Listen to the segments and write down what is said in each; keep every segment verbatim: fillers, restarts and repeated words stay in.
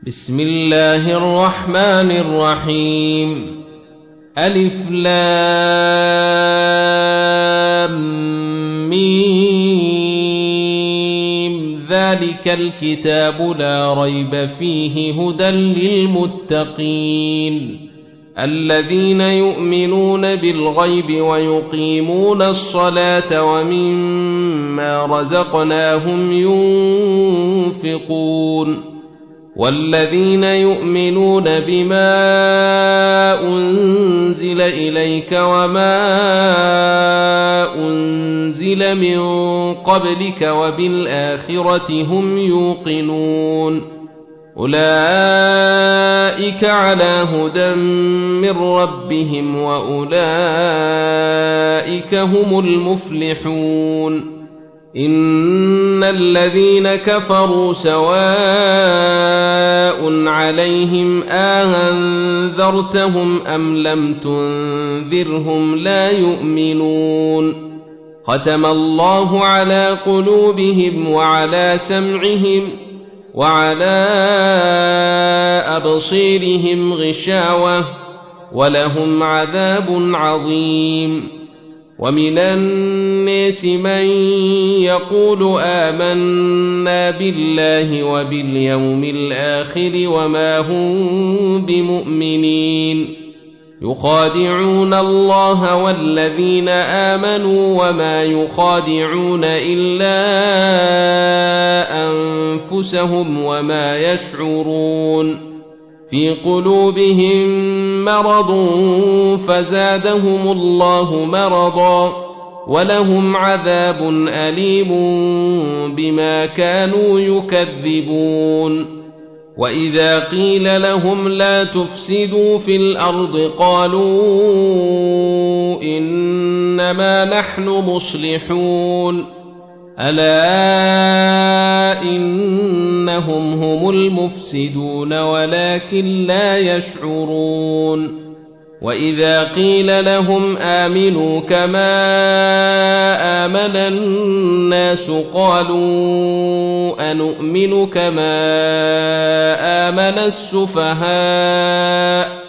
بسم الله الرحمن الرحيم. ألف لام ميم. ذلك الكتاب لا ريب فيه هدى للمتقين الذين يؤمنون بالغيب ويقيمون الصلاة ومما رزقناهم ينفقون والذين يؤمنون بما أنزل إليك وما أنزل من قبلك وبالآخرة هم يوقنون أولئك على هدى من ربهم وأولئك هم المفلحون. إن الذين كفروا سواء عليهم أنذرتهم أم لم تنذرهم لا يؤمنون. ختم الله على قلوبهم وعلى سمعهم وعلى أبصيرهم غشاوة ولهم عذاب عظيم. ومن الناس من يقول آمنا بالله وباليوم الآخر وما هم بمؤمنين يخادعون الله والذين آمنوا وما يخادعون إلا أنفسهم وما يشعرون. في قلوبهم مرض فزادهم الله مرضا ولهم عذاب أليم بما كانوا يكذبون. وإذا قيل لهم لا تفسدوا في الأرض قالوا إنما نحن مصلحون ألا إنهم هم المفسدون ولكن لا يشعرون. وإذا قيل لهم آمنوا كما آمن الناس قالوا أنؤمن كما آمن السفهاء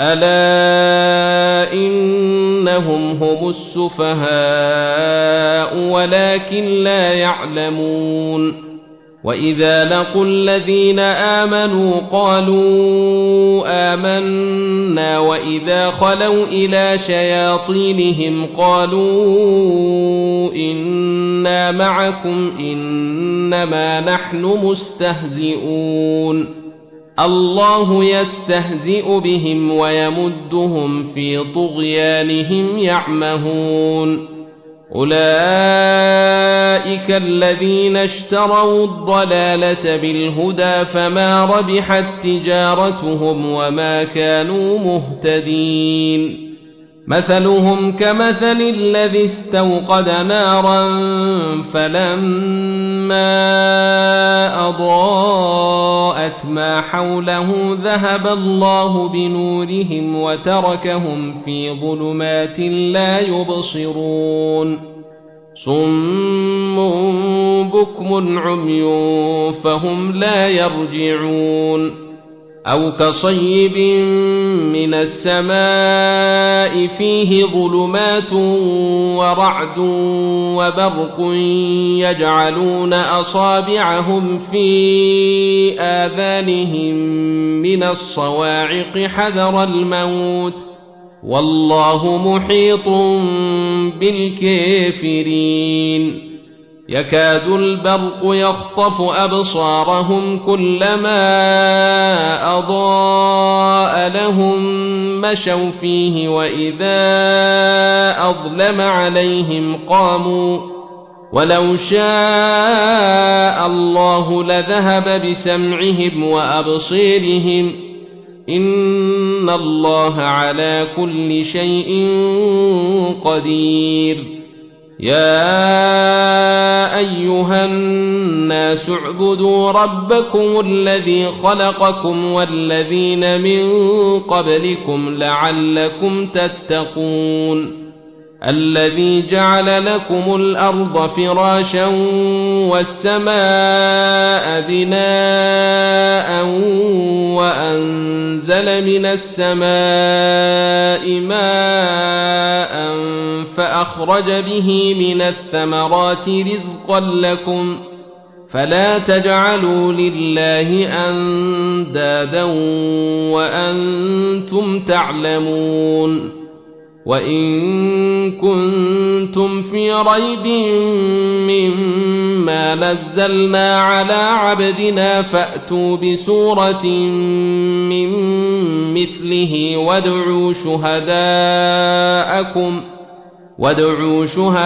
ألا إنهم هم السفهاء ولكن لا يعلمون. وإذا لقوا الذين آمنوا قالوا آمنا وإذا خلوا إلى شياطينهم قالوا إنا معكم إنما نحن مستهزئون الله يستهزئ بهم ويمدهم في طغيانهم يعمهون. أولئك الذين اشتروا الضلالة بالهدى فما ربحت تجارتهم وما كانوا مهتدين. مثلهم كمثل الذي استوقد نارا فلما أضاءت ما حوله ذهب الله بنورهم وتركهم في ظلمات لا يبصرون. صم بكم عمي فهم لا يرجعون. أو كصيب من السماء فيه ظلمات ورعد وبرق يجعلون أصابعهم في آذانهم من الصواعق حذر الموت والله محيط بالكافرين. يكاد البرق يخطف أبصارهم كلما أضاء لهم مشوا فيه وإذا أظلم عليهم قاموا ولو شاء الله لذهب بسمعهم وأبصيرهم إن الله على كل شيء قدير. يا أيها الناس اعبدوا ربكم الذي خلقكم والذين من قبلكم لعلكم تتقون الذي جعل لكم الأرض فراشا والسماء بناء أنزل من السماء ماء فأخرج به من الثمرات رزقا لكم فلا تجعلوا لله أندادا وأنتم تعلمون وإن كنتم في ريب مما نزلنا على عبدنا فأتوا بسورة من مثله وادعوا شهداءكم وادعوا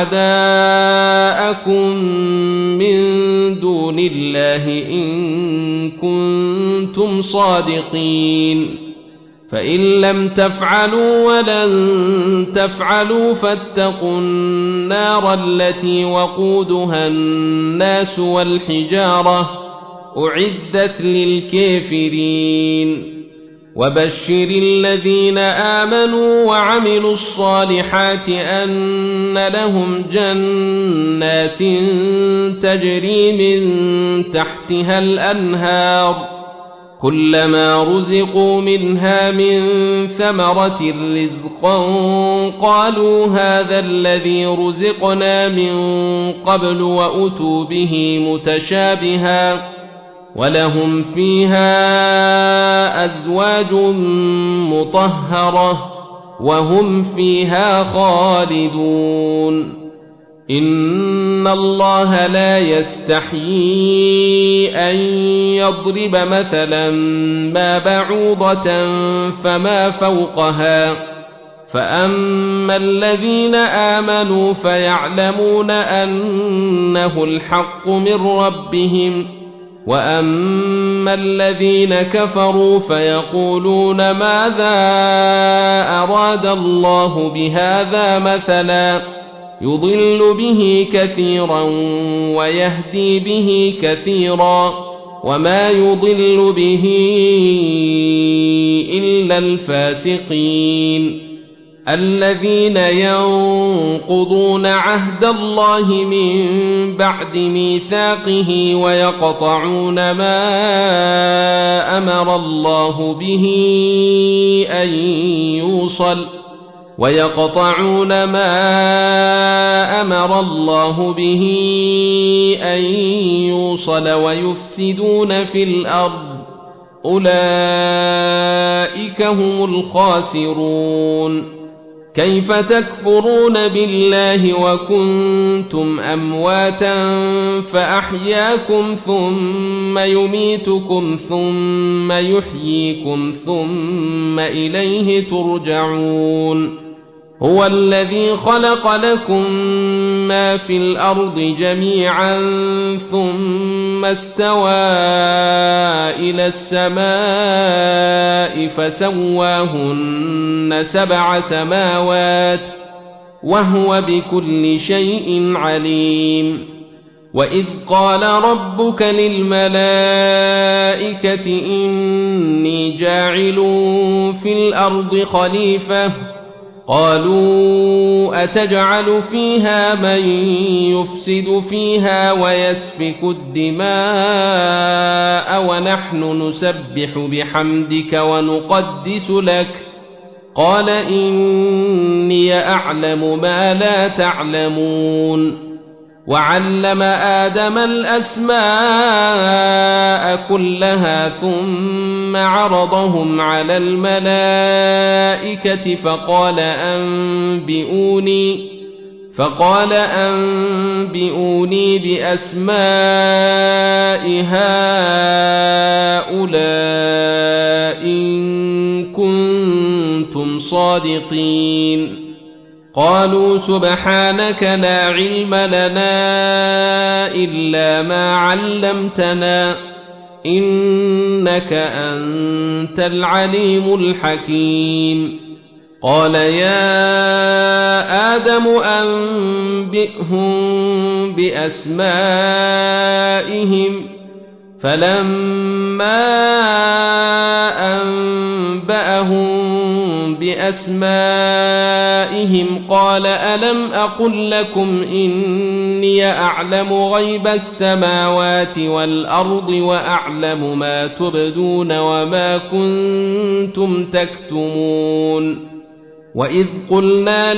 شهداءكم من دون الله إن كنتم صادقين فإن لم تفعلوا ولن تفعلوا فاتقوا النار التي وقودها الناس والحجارة أعدت للكافرين وبشر الذين آمنوا وعملوا الصالحات أن لهم جنات تجري من تحتها الأنهار كلما رزقوا منها من ثمرة رزقا قالوا هذا الذي رزقنا من قبل وأتوا به متشابها ولهم فيها أزواج مطهرة وهم فيها خالدون إن الله لا يستحيي أن يضرب مثلا ما بعوضة فما فوقها فأما الذين آمنوا فيعلمون أنه الحق من ربهم وأما الذين كفروا فيقولون ماذا أراد الله بهذا مثلا يضل به كثيرا ويهدي به كثيرا وما يضل به إلا الفاسقين الذين ينقضون عهد الله من بعد ميثاقه ويقطعون ما أمر الله به أن يوصل ويقطعون ما أمر الله به أن يوصل ويفسدون في الأرض أولئك هم الخاسرون كيف تكفرون بالله وكنتم أمواتا فأحياكم ثم يميتكم ثم يحييكم ثم إليه ترجعون هو الذي خلق لكم ما في الأرض جميعا ثم استوى إلى السماء فسواهن سبع سماوات وهو بكل شيء عليم وإذ قال ربك للملائكة إني جاعل في الأرض خليفة قالوا أتجعل فيها من يفسد فيها ويسفك الدماء ونحن نسبح بحمدك ونقدس لك قال إني أعلم ما لا تعلمون وعلم آدم الأسماء كلها ثم عرضهم على الملائكة فقال أنبئوني فقال أنبئوني بأسماء هؤلاء إن كنتم صادقين قالوا سبحانك لا علم لنا إلا ما علمتنا إنك أنت العليم الحكيم قال يا آدم أنبئهم بأسمائهم فلما أنبأهم بأسمائهم قال ألم أقل لكم إني إني أعلم غيب السماوات والأرض وأعلم ما تبدون وما كنتم تكتمون وإذ قلنا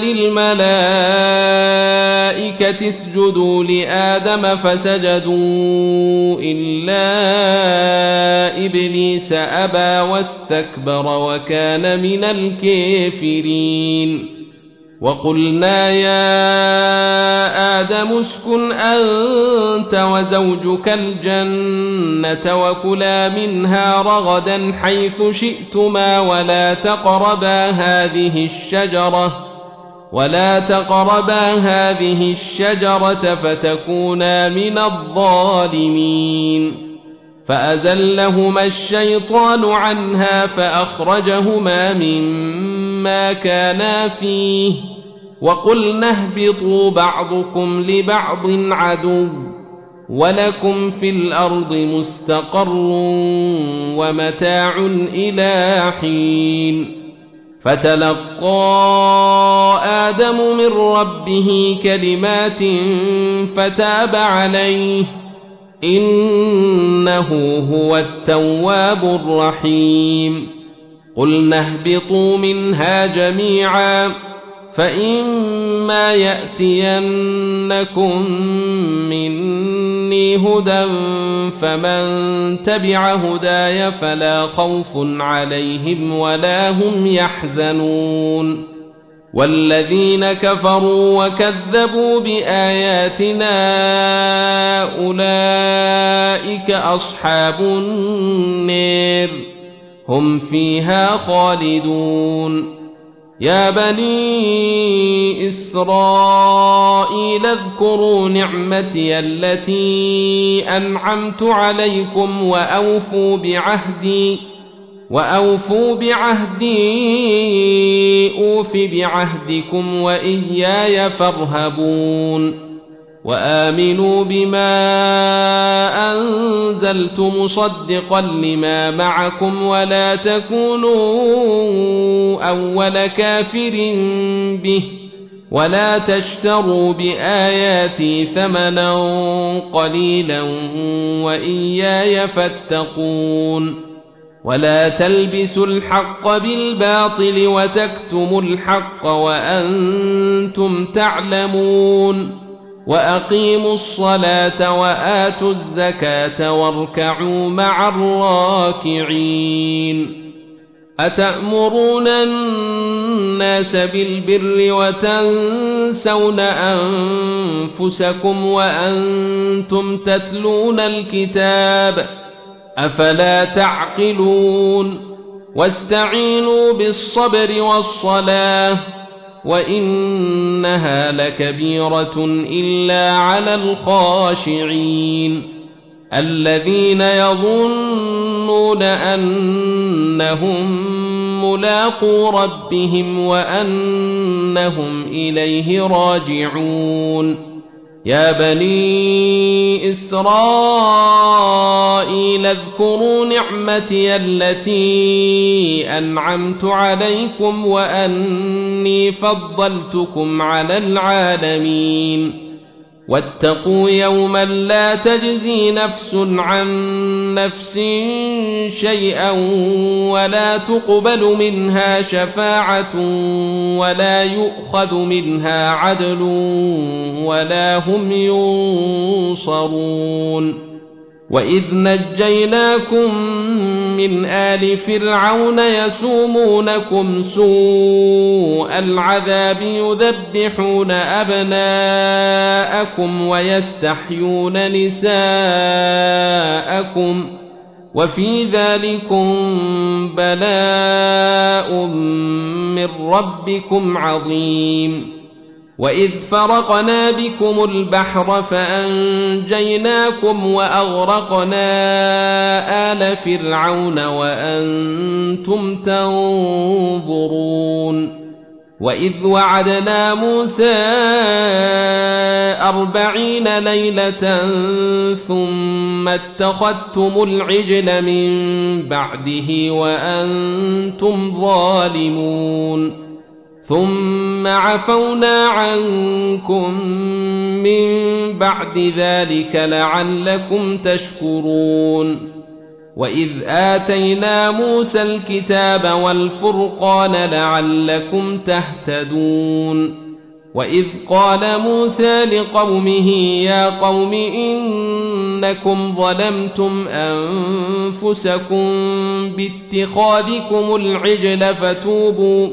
للملائكة اسجدوا لآدم فسجدوا إلا إبليس أبى واستكبر وكان من الكافرين وقلنا يا آدم اسكن أنت وزوجك الجنة وكلا منها رغدا حيث شئتما ولا تقربا هذه الشجرة ولا تقربا هذه الشجرة فتكونا من الظالمين فأزلهما الشيطان عنها فأخرجهما مما كانا فيه وقلنا اهبطوا بعضكم لبعض عدو ولكم في الأرض مستقر ومتاع إلى حين فتلقى آدم من ربه كلمات فتاب عليه إنه هو التواب الرحيم قلنا اهبطوا منها جميعا فإما يأتينكم مني هدى فمن تبع هداي فلا خوف عليهم ولا هم يحزنون والذين كفروا وكذبوا بآياتنا أولئك أصحاب النار هم فيها خالدون يا بني إسرائيل اذكروا نعمتي التي أنعمت عليكم وأوفوا بعهدي وأوفوا بعهدي أوف بعهدكم وإياي فارهبون وآمنوا بما أنزلت مصدقا لما معكم ولا تكونوا أول كافر به ولا تشتروا بآياتي ثمنا قليلا وإياي فاتقون ولا تلبسوا الحق بالباطل وتكتموا الحق وأنتم تعلمون وأقيموا الصلاة وآتوا الزكاة واركعوا مع الراكعين أتأمرون الناس بالبر وتنسون أنفسكم وأنتم تتلون الكتاب أفلا تعقلون واستعينوا بالصبر والصلاة وإنها لكبيرة إلا على الخاشعين الذين يظنون أنهم ملاقو ربهم وأنهم إليه راجعون يا بني إسرائيل اذكروا نعمتي التي أنعمت عليكم وأني فضلتكم على العالمين واتقوا يوما لا تجزي نفس عن نفس شيئا ولا تقبل منها شفاعة ولا يؤخذ منها عدل ولا هم ينصرون وإذ نجيناكم من آل فرعون يسومونكم سوء العذاب يذبحون أبناءكم ويستحيون نساءكم وفي ذلكم بلاء من ربكم عظيم وإذ فرقنا بكم البحر فأنجيناكم وأغرقنا آل فرعون وأنتم تنظرون وإذ وعدنا موسى أربعين ليلة ثم اتخذتم العجل من بعده وأنتم ظالمون ثم عفونا عنكم من بعد ذلك لعلكم تشكرون وإذ آتينا موسى الكتاب والفرقان لعلكم تهتدون وإذ قال موسى لقومه يا قوم إنكم ظلمتم أنفسكم باتخاذكم العجل فتوبوا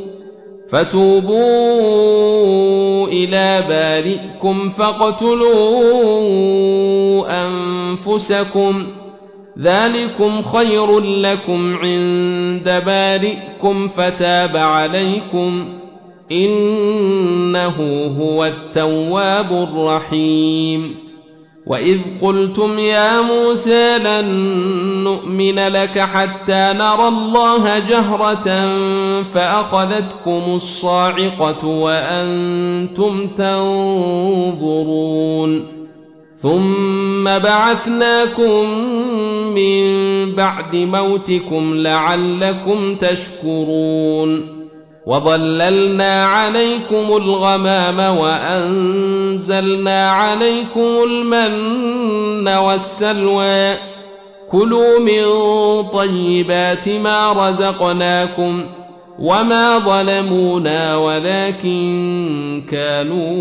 فتوبوا إلى بارئكم فاقتلوا أنفسكم ذلكم خير لكم عند بارئكم فتاب عليكم إنه هو التواب الرحيم وإذ قلتم يا موسى لن نؤمن لك حتى نرى الله جهرة فأخذتكم الصاعقة وأنتم تنظرون ثم بعثناكم من بعد موتكم لعلكم تشكرون وظللنا عليكم الغمام وأنزلنا عليكم المن والسلوى كلوا من طيبات ما رزقناكم وما ظلمونا ولكن كانوا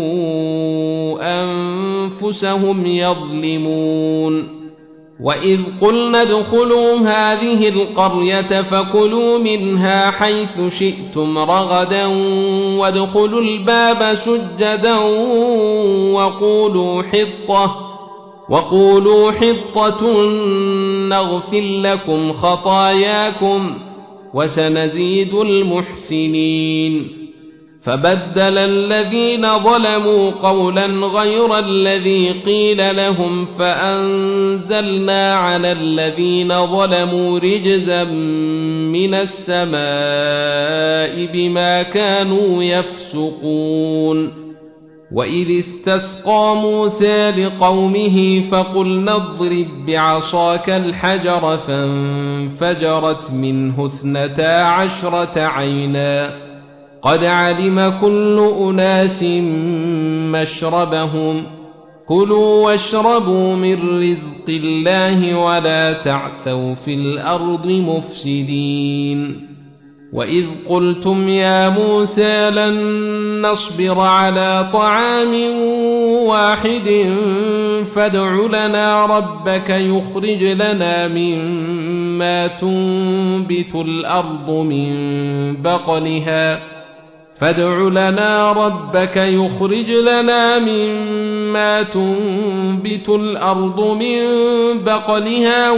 أنفسهم يظلمون وإذ قلنا ادخلوا هذه القرية فكلوا منها حيث شئتم رغدا وادخلوا الباب سجدا وقولوا حطة وقولوا حطة نغفر لكم خطاياكم وسنزيد المحسنين فبدل الذين ظلموا قولا غير الذي قيل لهم فأنزلنا على الذين ظلموا رجزا من السماء بما كانوا يفسقون وإذ استسقى موسى لقومه فقلنا اضرب بعصاك الحجر فانفجرت منه اثنتا عشرة عينا قد علم كل أناس مشربهم كلوا واشربوا من رزق الله ولا تعثوا في الأرض مفسدين وإذ قلتم يا موسى لن نصبر على طعام واحد فادع لنا ربك يخرج لنا مما تنبت الأرض من بقلها فادع لنا ربك يخرج لنا مما تنبت الأرض من بقلها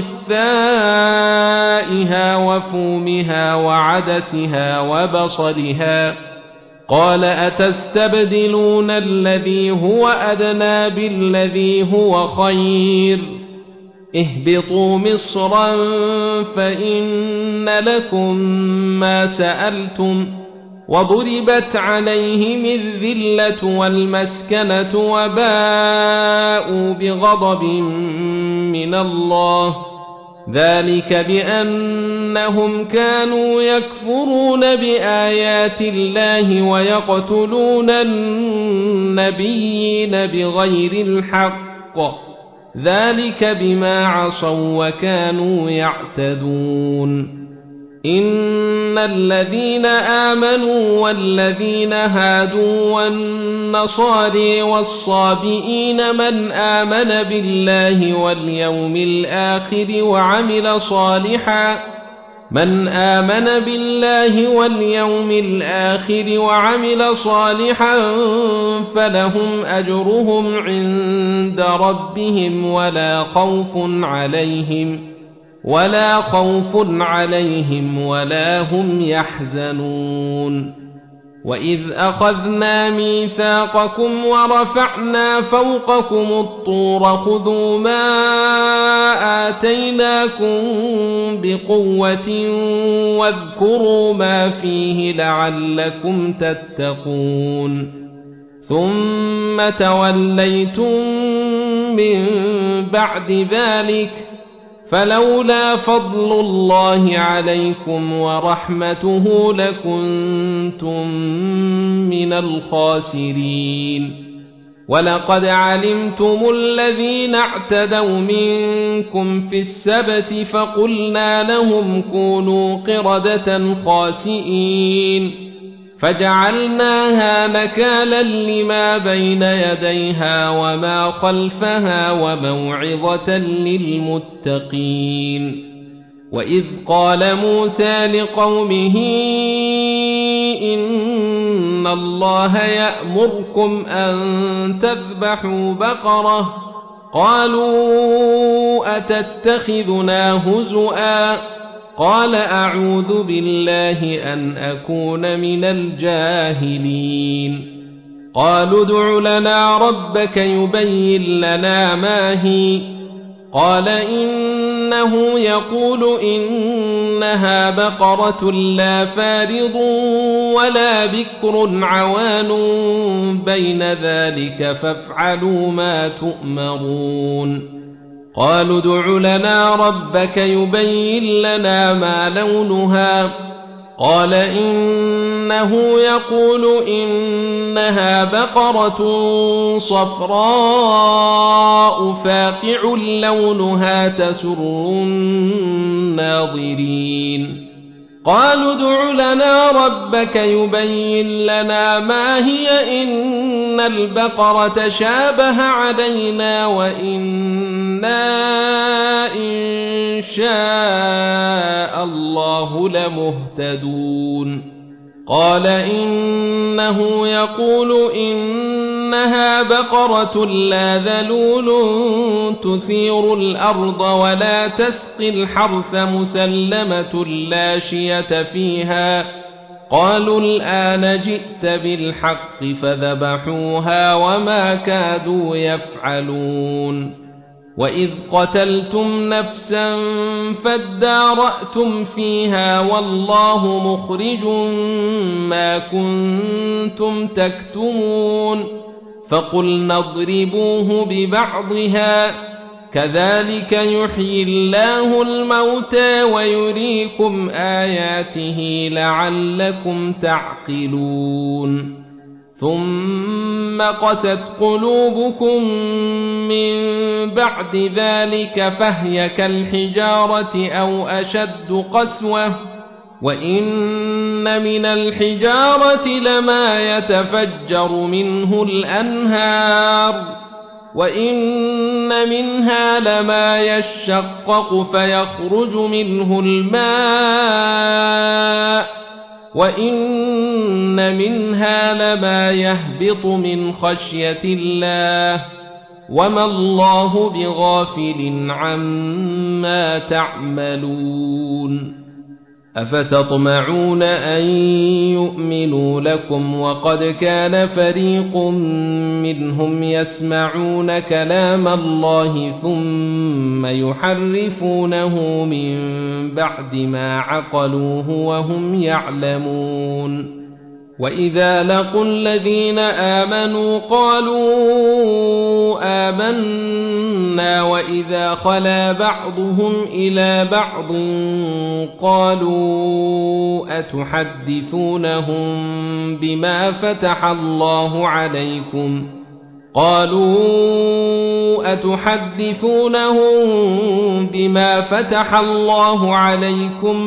وقثائها وفومها وعدسها وبصلها قال أتستبدلون الذي هو أدنى بالذي هو خير اهبطوا مصرا فإن لكم ما سألتم وضربت عليهم الذلة والمسكنة وباءوا بغضب من الله ذلك بأنهم كانوا يكفرون بآيات الله ويقتلون النبيين بغير الحق ذلك بما عصوا وكانوا يعتدون إن الذين آمنوا والذين هادوا والنصارى والصابئين من آمن بالله واليوم الآخر وعمل صالحا من آمن بالله واليوم الآخر وعمل صالحا فلهم أجرهم عند ربهم ولا خوف عليهم ولا خوف عليهم ولا هم يحزنون وإذ أخذنا ميثاقكم ورفعنا فوقكم الطور خذوا ما آتيناكم بقوة واذكروا ما فيه لعلكم تتقون ثم توليتم من بعد ذلك فلولا فضل الله عليكم ورحمته لكنتم من الخاسرين ولقد علمتم الذين اعتدوا منكم في السبت فقلنا لهم كونوا قردة خاسئين فجعلناها نكالا لما بين يديها وما خلفها وموعظة للمتقين وإذ قال موسى لقومه إن الله يأمركم أن تذبحوا بقرة قالوا أتتخذنا هزؤا قال أعوذ بالله أن أكون من الجاهلين قالوا ادع لنا ربك يبين لنا ما هي قال إنه يقول إنها بقرة لا فارض ولا بكر عوان بين ذلك فافعلوا ما تؤمرون قالوا ادع لنا ربك يبين لنا ما لونها قال إنه يقول إنها بقرة صفراء فاقع لونها تسر الناظرين قالوا ادع لنا ربك يبين لنا ما هي إن البقرة شابه علينا وإنا إن شاء الله لمهتدون قال إنه يقول إنها بقرة لا ذلول تثير الأرض ولا تسقي الحرث مسلمة لا شية فيها قالوا الآن جئت بالحق فذبحوها وما كادوا يفعلون وإذ قتلتم نفسا فادارأتم فيها والله مخرج ما كنتم تكتمون فقلنا اضربوه ببعضها كذلك يحيي الله الموتى ويريكم آياته لعلكم تعقلون ثم قست قلوبكم من بعد ذلك فهي كالحجارة أو أشد قسوة وإن من الحجارة لما يتفجر منه الأنهار وإن منها لما يشقق فيخرج منه الماء وإن منها لما يهبط من خشية الله وما الله بغافل عما تعملون أفتطمعون أن يؤمنوا لكم وقد كان فريق منهم يسمعون كلام الله ثم يحرفونه من بعد ما عقلوه وهم يعلمون وإذا لقوا الذين آمنوا قالوا آمنا وإذا خلا بعضهم إلى بعض قالوا أتحدثونهم بما فتح الله عليكم قالوا أتحدثونهم بما فتح الله عليكم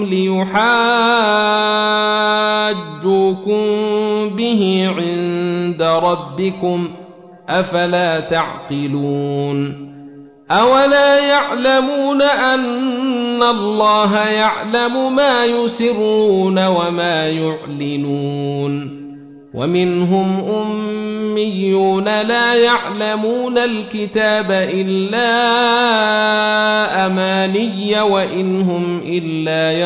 ليحاجوكم به عند ربكم أفلا تعقلون أولا يعلمون أن الله يعلم ما يسرون وما يعلنون ومنهم أميون لا يعلمون الكتاب إلا أماني وإن هم إلا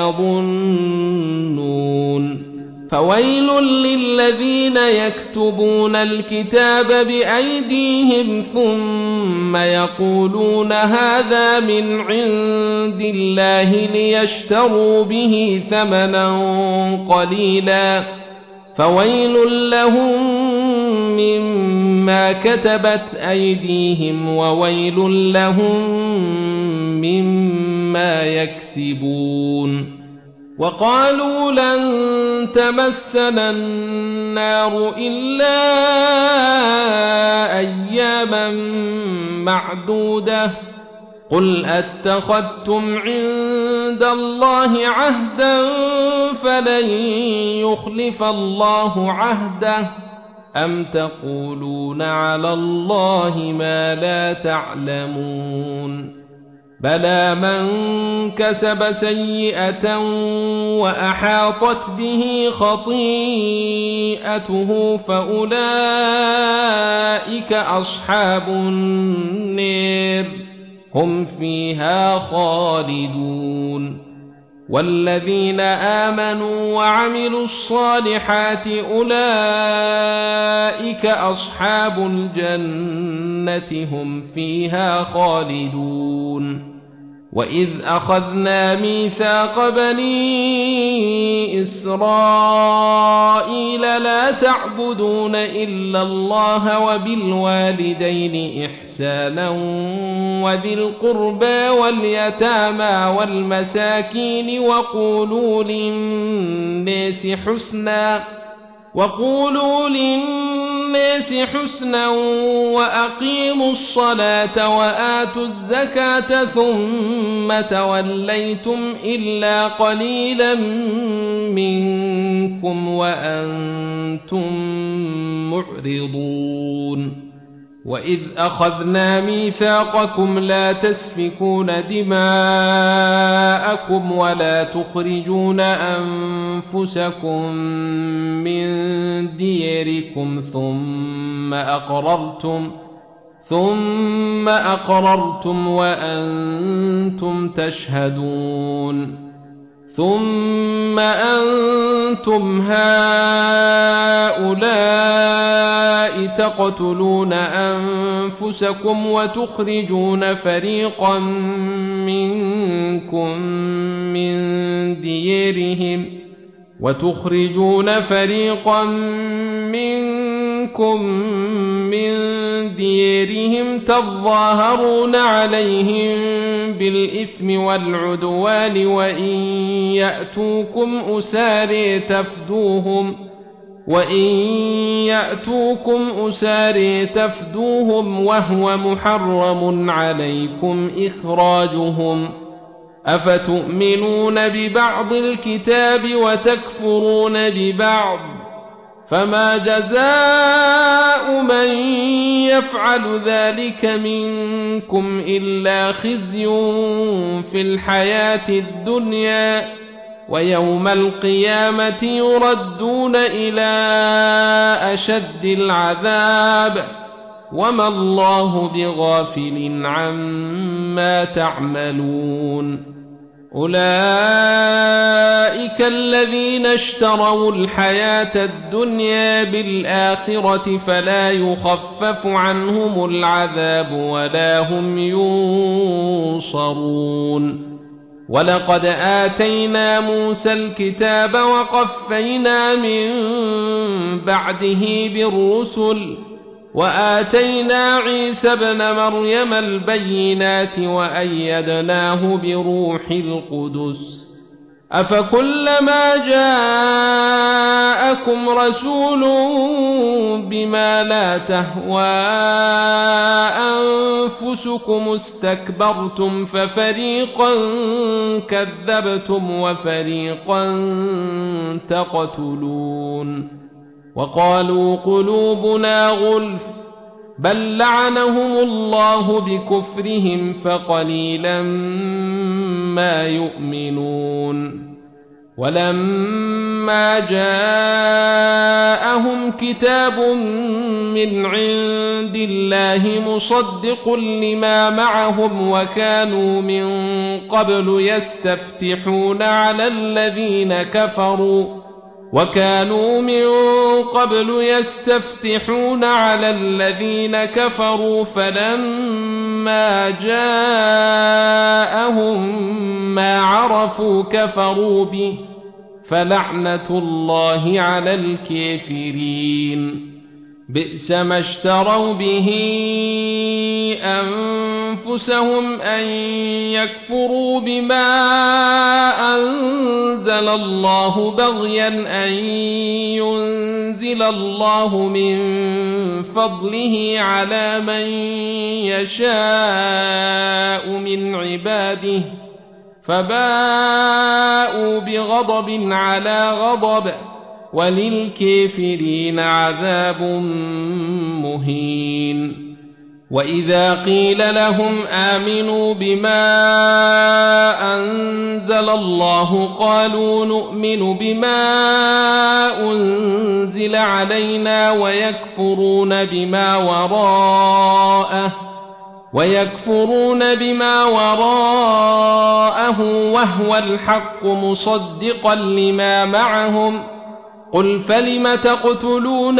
يظنون فويل للذين يكتبون الكتاب بأيديهم ثم يقولون هذا من عند الله ليشتروا به ثمنا قليلا فويل لهم مما كتبت أيديهم وويل لهم مما ما يكسبون وقالوا لن تمسنا النار إلا أياما معدودة قل أتخذتم عند الله عهدا فلن يخلف الله عهده أم تقولون على الله ما لا تعلمون بلى من كسب سيئة وأحاطت به خطيئته فأولئك أصحاب النار هم فيها خالدون والذين آمنوا وعملوا الصالحات أولئك أصحاب الجنة هم فيها خالدون وإذ أخذنا ميثاق بني إسرائيل لا تعبدون إلا الله وبالوالدين إحسانا وذي القربى واليتامى والمساكين وقولوا للناس حسنا وقولوا للناس حسنا وأقيموا الصلاة وآتوا الزكاة ثم توليتم إلا قليلا منكم وأنتم معرضون وإذ أخذنا ميثاقكم لا تسفكون دماءكم ولا تخرجون أنفسكم من دياركم ثم أقررتم ثم أقررتم وأنتم تشهدون ثم أنتم هؤلاء تقتلون أنفسكم وتخرجون فريقا منكم من ديارهم وتخرجون فريقا منكم من ديارهم تظاهرون عليهم بالإثم والعدوان وإن يأتوكم أسارى تفدوهم وإن يأتوكم أسارى تفدوهم وهو محرم عليكم إخراجهم أفتؤمنون ببعض الكتاب وتكفرون ببعض فما جزاء من يفعل ذلك منكم إلا خزي في الحياة الدنيا ويوم القيامة يردون إلى أشد العذاب وما الله بغافل عما تعملون أولئك الذين اشتروا الحياة الدنيا بالآخرة فلا يخفف عنهم العذاب ولا هم ينصرون ولقد آتينا موسى الكتاب وقفينا من بعده بالرسل وآتينا عيسى ابن مريم البينات وأيدناه بروح القدس أفكلما جاءكم رسول بما لا تهوى أنفسكم استكبرتم ففريقا كذبتم وفريقا تقتلون وقالوا قلوبنا غلف بل لعنهم الله بكفرهم فقليلا ما يؤمنون ولما جاءهم كتاب من عند الله مصدق لما معهم وكانوا من قبل يستفتحون على الذين كفروا وكانوا من قبل يستفتحون على الذين كفروا فلما جاءهم ما عرفوا كفروا به فلعنة الله على الكافرين بئس ما اشتروا به أنفسهم أنفسهم أن يكفروا بما أنزل الله بغيا أن ينزل الله من فضله على من يشاء من عباده فباءوا بغضب على غضب وللكافرين عذاب مهين. وإذا قيل لهم آمنوا بما أنزل الله قالوا نؤمن بما أنزل علينا ويكفرون بما وراءه ويكفرون بما وراءه وهو الحق مصدقا لما معهم قل فلم تقتلون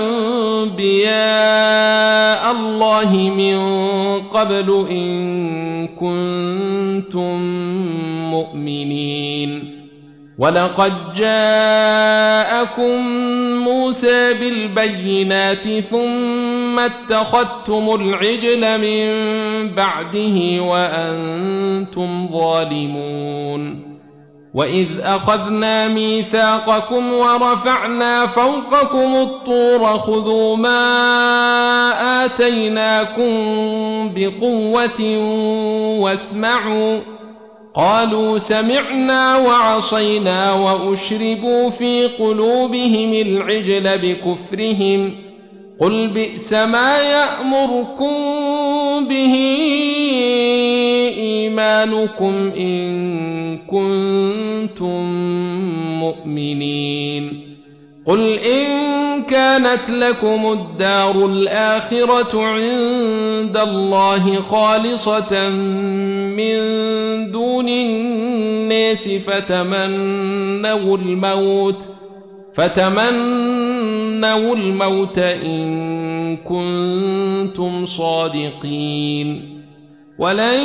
أنبياء الله من قبل إن كنتم مؤمنين ولقد جاءكم موسى بالبينات ثم اتخذتم العجل من بعده وأنتم ظالمون وإذ أخذنا ميثاقكم ورفعنا فوقكم الطور خذوا ما آتيناكم بقوة واسمعوا قالوا سمعنا وعصينا وأشربوا في قلوبهم العجل بكفرهم قل بئس ما يأمركم به إيمانكم إن كنتم مؤمنين قل إن كانت لكم الدار الآخرة عند الله خالصة من دون الناس فتمنوا الموت فتمنوا الموت إن كنتم صادقين ولن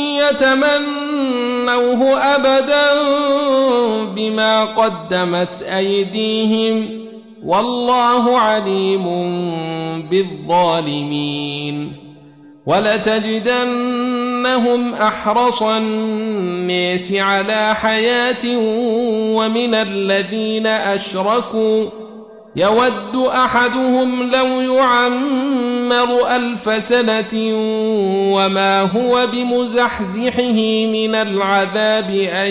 يتمنوه أبدا بما قدمت أيديهم والله عليم بالظالمين ولتجدنهم أحرص الناس على حياة ومن الذين أشركوا يود أحدهم لو يعمر ألف سنة وما هو بمزحزحه من العذاب أن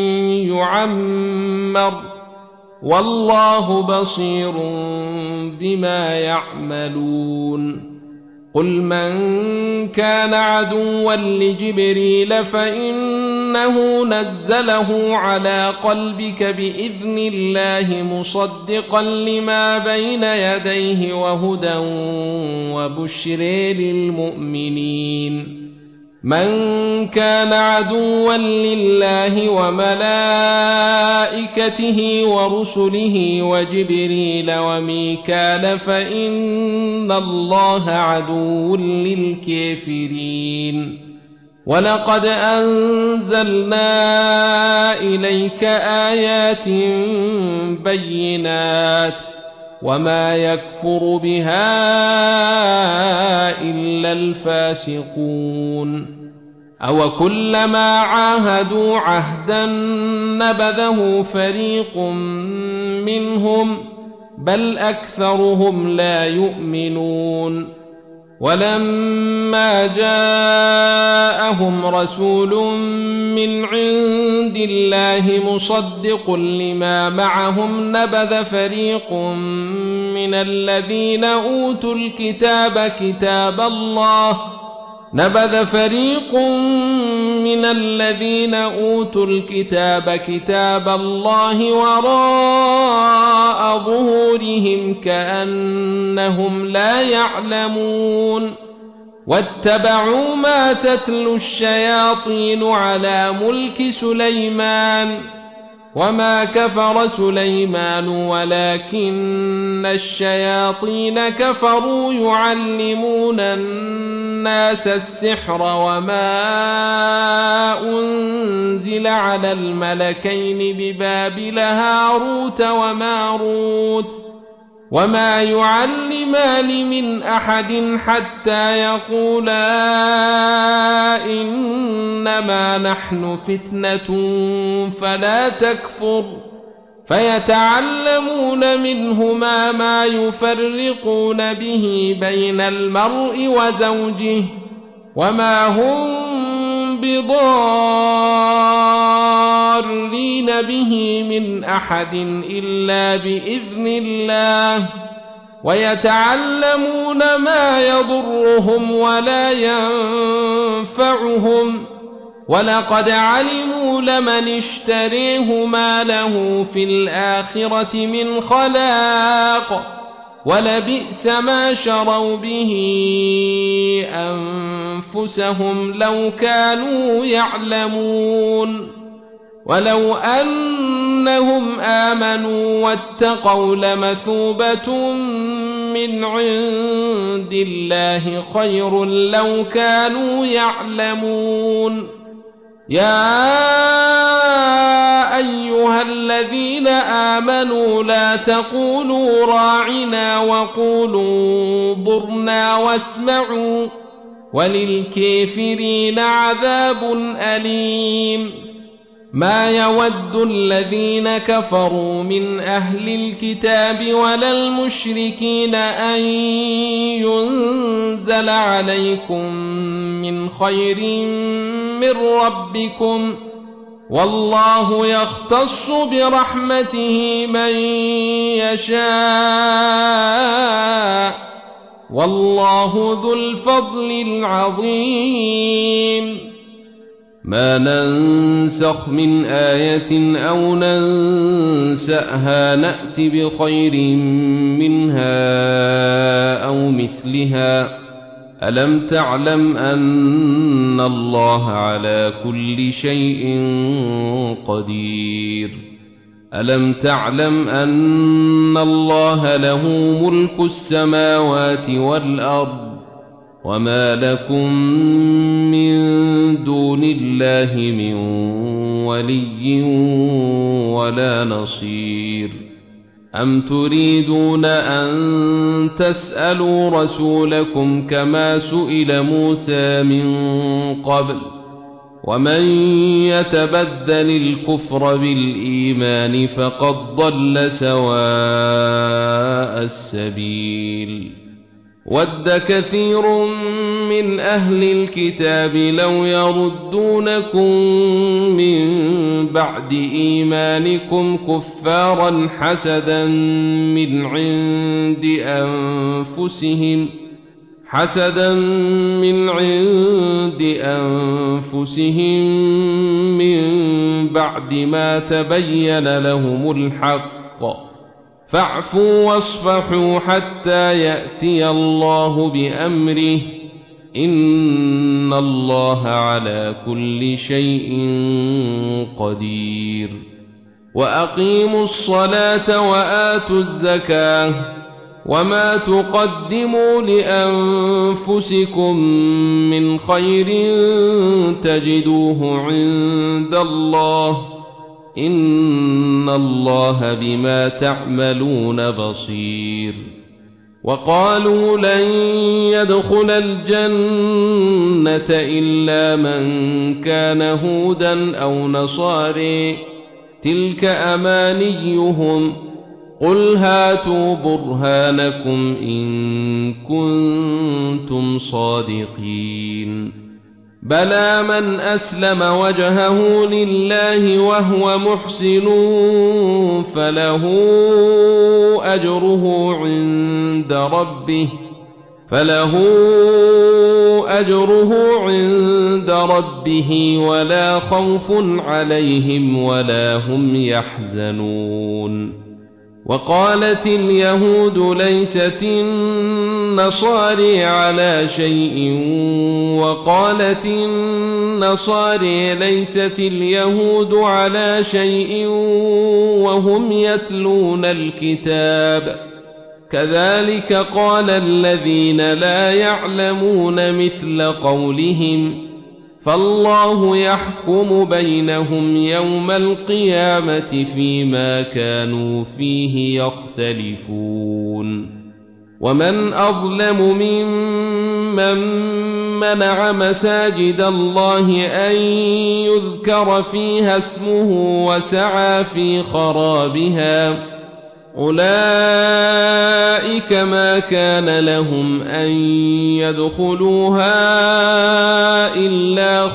يعمر والله بصير بما يعملون قل من كان عدوا لجبريل فإنه نزله على قلبك بإذن الله مصدقا لما بين يديه وهدى وبشر للمؤمنين من كان عدوا لله وملائكته ورسله وجبريل وميكال فإن الله عدو للكافرين ولقد أنزلنا إليك آيات بينات وما يكفر بها إلا الفاسقون أو كلما عاهدوا عهدا نبذه فريق منهم بل أكثرهم لا يؤمنون ولما جاءهم رسول من عند الله مصدق لما معهم نبذ فريق من الذين أوتوا الكتاب كتاب الله نبذ فريق من الذين أوتوا الكتاب كتاب الله وراء ظهورهم كأنهم لا يعلمون واتبعوا ما تتلو الشياطين على ملك سليمان وما كفر سليمان ولكن الشياطين كفروا يعلمون الناس السحر وما أنزل على الملكين ببابل هاروت وماروت وما يعلمان من أحد حتى يقولا إنما نحن فتنة فلا تكفر فيتعلمون منهما ما يفرقون به بين المرء وزوجه وما هم بضارين به من أحد إلا بإذن الله ويتعلمون ما يضرهم ولا ينفعهم ولقد علموا لمن اشتريه ما له في الآخرة من خلاق ولبئس ما شروا به أنفسهم لو كانوا يعلمون ولو أنهم آمنوا واتقوا لمثوبة من عند الله خير لو كانوا يعلمون يا أيها الذين آمنوا لا تقولوا راعنا وقولوا انظرنا واسمعوا وللكافرين عذاب أليم ما يود الذين كفروا من أهل الكتاب ولا المشركين أن ينزل عليكم من خير من ربكم والله يختص برحمته من يشاء والله ذو الفضل العظيم ما ننسخ من آية أو ننسأها نأت بخير منها أو مثلها ألم تعلم أن الله على كل شيء قدير ألم تعلم أن الله له ملك السماوات والأرض وما لكم من دون الله من ولي ولا نصير أم تريدون أن تسألوا رسولكم كما سئل موسى من قبل ومن يتبدل الكفر بالإيمان فقد ضل سواء السبيل ود كثير من أهل الكتاب لو يردونكم من بعد إيمانكم كفارا حسدا من عند أنفسهم حسدا من عند أنفسهم من بعد ما تبين لهم الحق فاعفوا واصفحوا حتى يأتي الله بأمره إن الله على كل شيء قدير وأقيموا الصلاة وآتوا الزكاة وما تقدموا لأنفسكم من خير تجدوه عند الله إن الله بما تعملون بصير وقالوا لن يدخل الجنة إلا من كان هودا أو نصاري تلك أمانيهم قل هاتوا برهانكم إن كنتم صادقين بلى من أسلم وجهه لله وهو محسن فله أجره عند ربه فله أجره عند ربه ولا خوف عليهم ولا هم يحزنون وقالت اليهود ليست النصارى على شيء وقالت النصارى ليست اليهود على شيء وهم يتلون الكتاب كذلك قال الذين لا يعلمون مثل قولهم فالله يحكم بينهم يوم القيامة فيما كانوا فيه يختلفون ومن أظلم ممن منع مساجد الله أن يذكر فيها اسمه وسعى في خرابها أولئك ما كان لهم أن يدخلوها إلا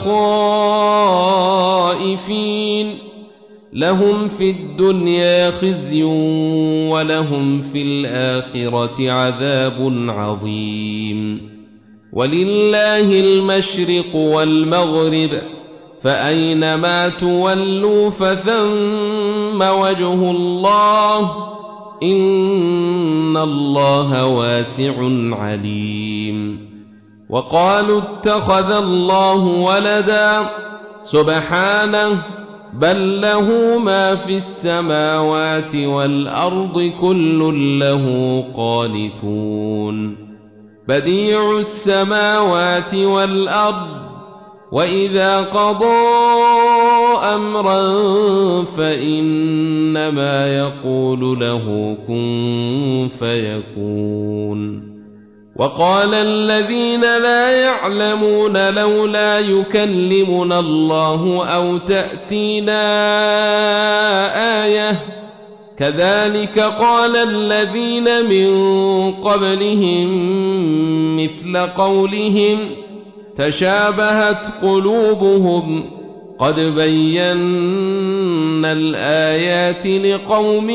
خائفين لهم في الدنيا خزي ولهم في الآخرة عذاب عظيم ولله المشرق والمغرب فأينما تولوا فثم وجه الله إن الله واسع عليم وقالوا اتخذ الله ولدا سبحانه بل له ما في السماوات والأرض كل له قانتون بديع السماوات والأرض وإذا قضى أمرا فإنما يقول له كن فيكون وقال الذين لا يعلمون لولا يكلمنا الله أو تأتينا آية كذلك قال الذين من قبلهم مثل قولهم تشابهت قلوبهم قد بينا الآيات لقوم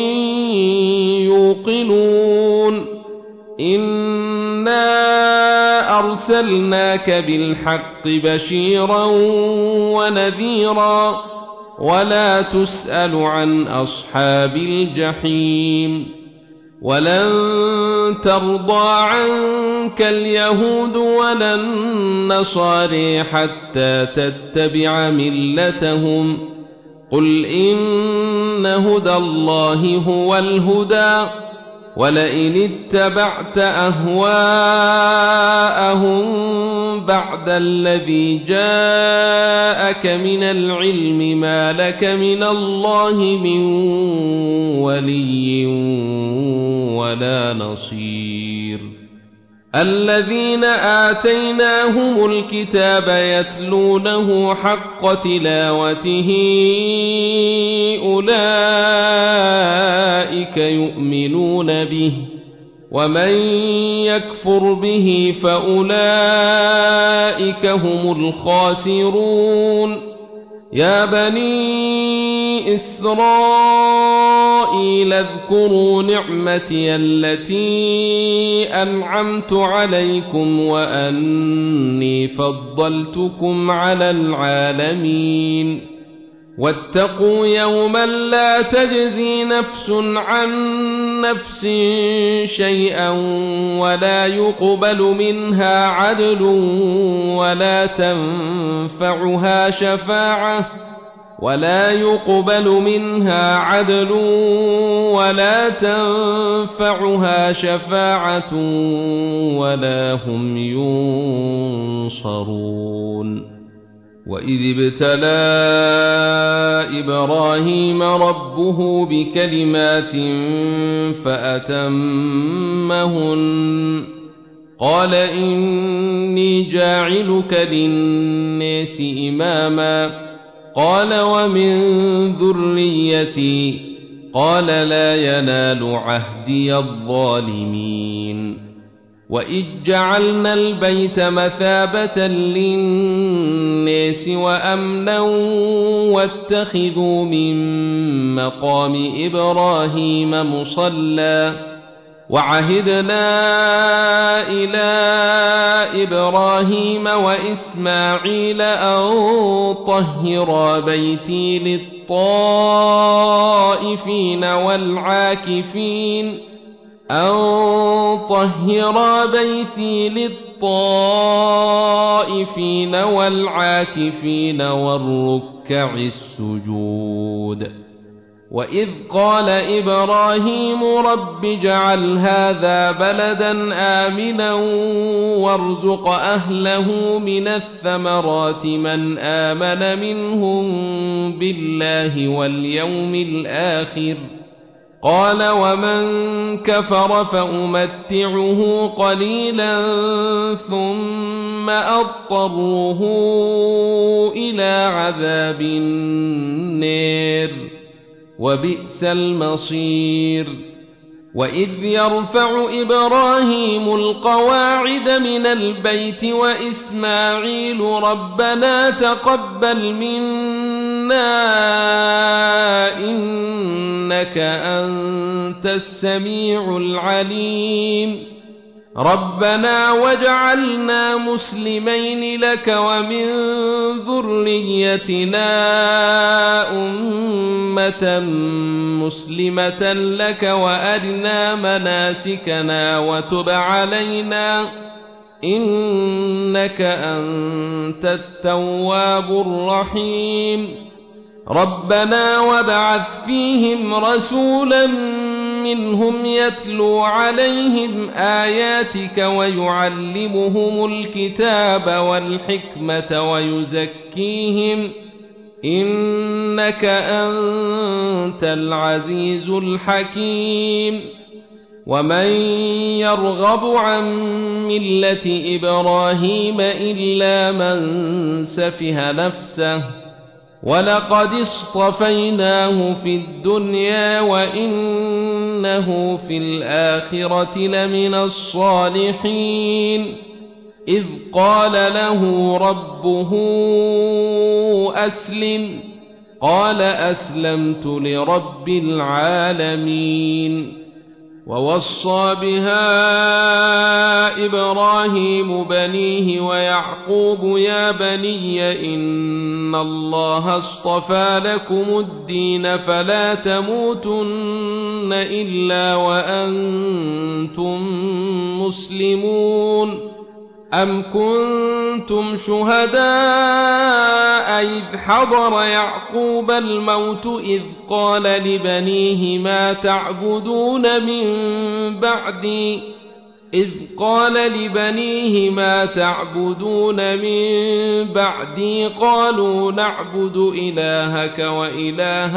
يوقنون إنا أرسلناك بالحق بشيرا ونذيرا ولا تسأل عن أصحاب الجحيم ولن ترضى عنك اليهود ولا النصارى حتى تتبع ملتهم قل إن هدى الله هو الهدى ولئن اتبعت أهواءهم بعد الذي جاءك من العلم ما لك من الله من ولي ولا نصير الذين آتيناهم الكتاب يتلونه حق تلاوته أولئك يؤمنون به ومن يكفر به فأولئك هم الخاسرون يا بني إسرائيل اذكروا نعمتي التي أنعمت عليكم وأني فضلتكم على العالمين واتقوا يوما لا تجزي نفس عن نفس شيئا ولا يقبل منها عدل ولا تنفعها شفاعة ولا يقبل منها عدل ولا تنفعها شفاعة ولا هم ينصرون وإذ ابتلى إبراهيم ربه بكلمات فأتمهن قال إني جاعلك للناس إماما قال ومن ذريتي قال لا ينال عهدي الظالمين وإذ جعلنا البيت مثابة للناس وأمنا واتخذوا من مقام إبراهيم مصلى وعهدنا إلى إبراهيم وإسماعيل أن طهرا بيتي للطائفين والعاكفين أن طهرا بيتي للطائفين والعاكفين والركع السجود وإذ قال إبراهيم رب اجعل هذا بلدا آمنا وارزق أهله من الثمرات من آمن منهم بالله واليوم الآخر قال ومن كفر فأمتعه قليلا ثم أضطره إلى عذاب النار وبئس المصير وإذ يرفع إبراهيم القواعد من البيت وإسماعيل ربنا تقبل منا إنك أنت السميع العليم ربنا واجعلنا مسلمين لك ومن ذريتنا أمة مسلمة لك وأرنا مناسكنا وتب علينا إنك أنت التواب الرحيم ربنا وابعث فيهم رسولا منهم يتلو عليهم آياتك ويعلمهم الكتاب والحكمة ويزكيهم إنك أنت العزيز الحكيم ومن يرغب عن ملة إبراهيم إلا من سفه نفسه ولقد اصطفيناه في الدنيا وإنه في الآخرة لمن الصالحين إذ قال له ربه أسلم قال أسلمت لرب العالمين ووصى بها إبراهيم بنيه ويعقوب يا بني إن الله اصطفى لكم الدين فلا تموتن إلا وأنتم مسلمون أم كنتم شهداء إذ حضر يعقوب الموت إذ قال لبنيه ما تعبدون من بعدي إذ قال لبنيه ما تعبدون من بعدي قالوا نعبد إلهك وإله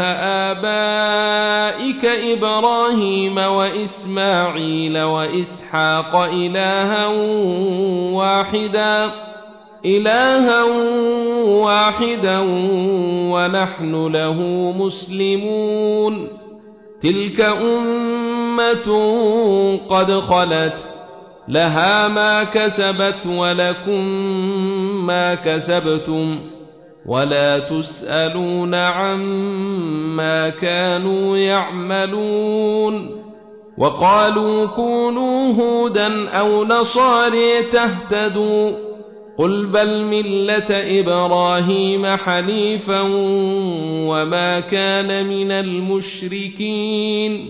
آبائك إبراهيم وإسماعيل وإسحاق إلها واحدا إلها واحدا ونحن له مسلمون تلك أمة قد خلت لها ما كسبت ولكم ما كسبتم ولا تسألون عما كانوا يعملون وقالوا كونوا هودا أو نصارى تهتدوا قل بل ملة إبراهيم حنيفا وما كان من المشركين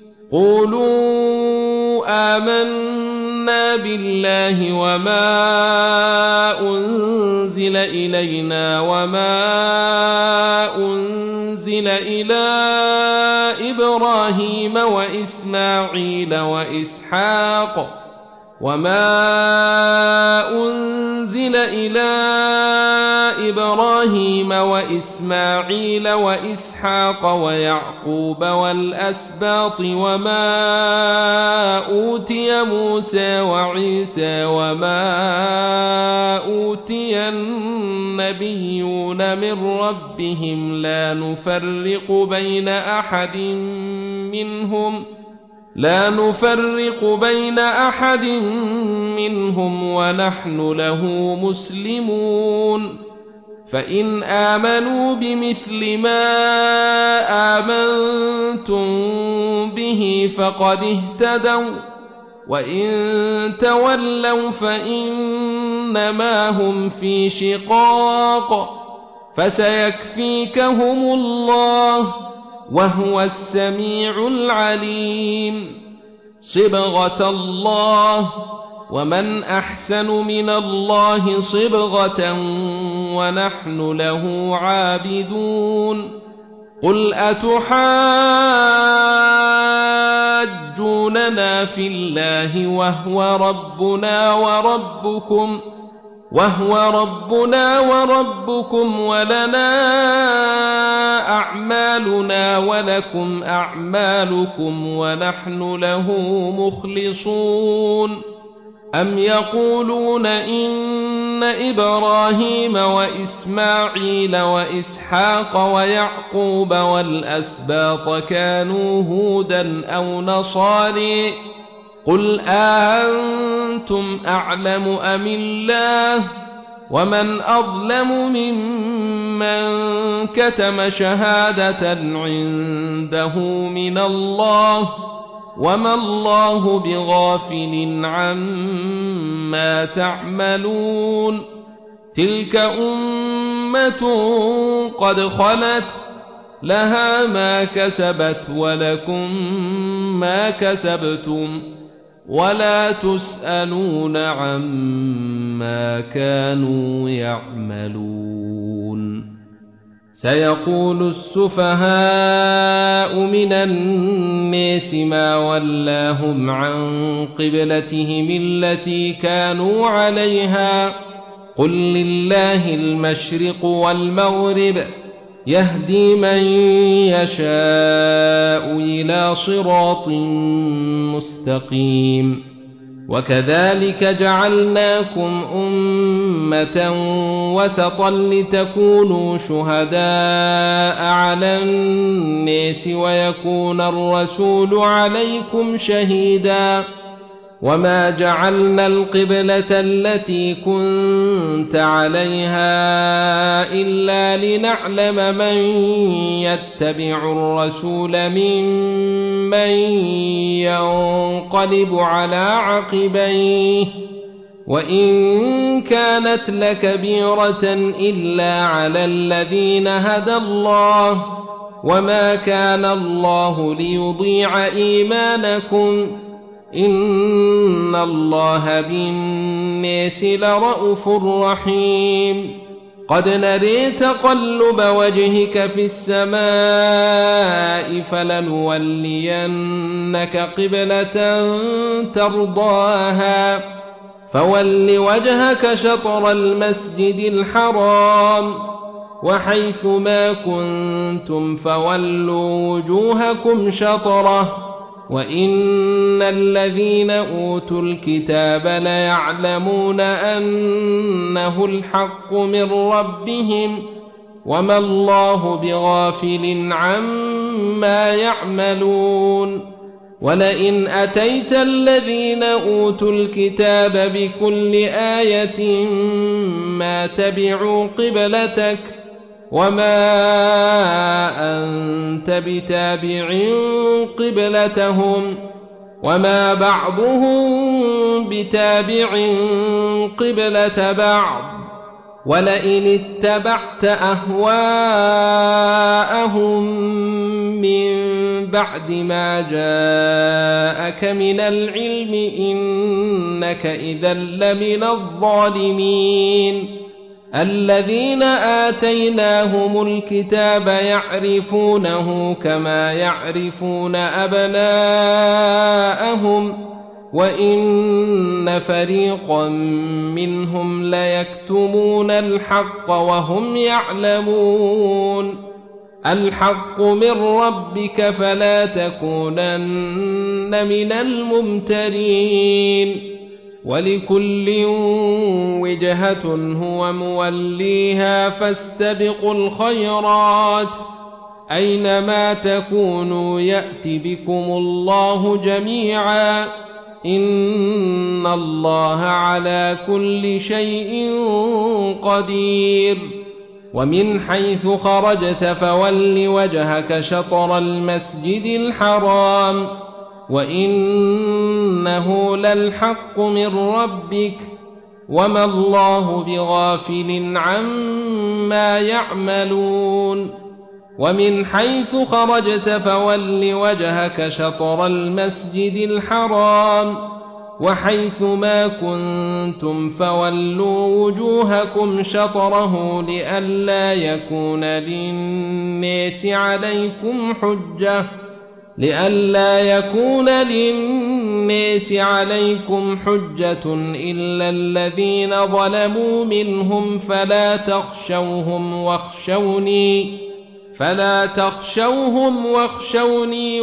قولوا آمنا بالله وما أنزل إلينا وما أنزل إلى إبراهيم وإسماعيل وإسحاق وما أنزل إلى إبراهيم وإسماعيل وإسحاق ويعقوب والأسباط وما أوتي موسى وعيسى وما أوتي النبيون من ربهم لا نفرق بين أحد منهم لا نفرق بين أحد منهم ونحن له مسلمون فإن آمنوا بمثل ما آمنتم به فقد اهتدوا وإن تولوا فإنما هم في شقاق فسيكفيكهم الله وهو السميع العليم صبغة الله ومن أحسن من الله صبغة ونحن له عابدون قل أتحاجوننا في الله وهو ربنا وربكم وهو ربنا وربكم ولنا أعمالنا ولكم أعمالكم ونحن له مخلصون أم يقولون إن إبراهيم وإسماعيل وإسحاق ويعقوب والأسباط كانوا هودا أو نصاري قل أأنتم أعلم أم الله ومن أظلم ممن كتم شهادة عنده من الله وما الله بغافل عما تعملون تلك أمة قد خلت لها ما كسبت ولكم ما كسبتم ولا تسألون عما كانوا يعملون سيقول السفهاء من الناس ما ولاهم عن قبلتهم التي كانوا عليها قل لله المشرق والمغرب يهدي من يشاء إلى صراط مستقيم وكذلك جعلناكم أمة وسطا لتكونوا شهداء على الناس ويكون الرسول عليكم شهيدا وما جعلنا القبلة التي كنت عليها إلا لنعلم من يتبع الرسول ممن ينقلب على عقبيه وإن كانت لكبيرة إلا على الذين هدى الله وما كان الله ليضيع إيمانكم إن الله بالناس لرءوف رحيم قد نري تقلب وجهك في السماء فلنولينك قبلة ترضاها فول وجهك شطر المسجد الحرام وحيث ما كنتم فولوا وجوهكم شطره وإن الذين أوتوا الكتاب ليعلمون أنه الحق من ربهم وما الله بغافل عما يعملون ولئن أتيت الذين أوتوا الكتاب بكل آية ما تبعوا قبلتك وما أنت بتابع قبلتهم وما بعضهم بتابع قبلة بعض ولئن اتبعت أهواءهم من بعد ما جاءك من العلم إنك إذا لمن الظالمين الذين آتيناهم الكتاب يعرفونه كما يعرفون أبناءهم وإن فريقا منهم ليكتمون الحق وهم يعلمون الحق من ربك فلا تكونن من الممترين ولكل وجهة هو موليها فاستبقوا الخيرات أينما تكونوا يأت بكم الله جميعا إن الله على كل شيء قدير ومن حيث خرجت فول وجهك شطر المسجد الحرام وإنه للحق من ربك وما الله بغافل عما يعملون ومن حيث خرجت فول وجهك شطر المسجد الحرام وحيث ما كنتم فولوا وجوهكم شطره لئلا يكون للناس عليكم حجة لئلا يكون للناس عليكم حجة إلا الذين ظلموا منهم فلا تخشوهم واخشوني فلا تخشوهم واخشوني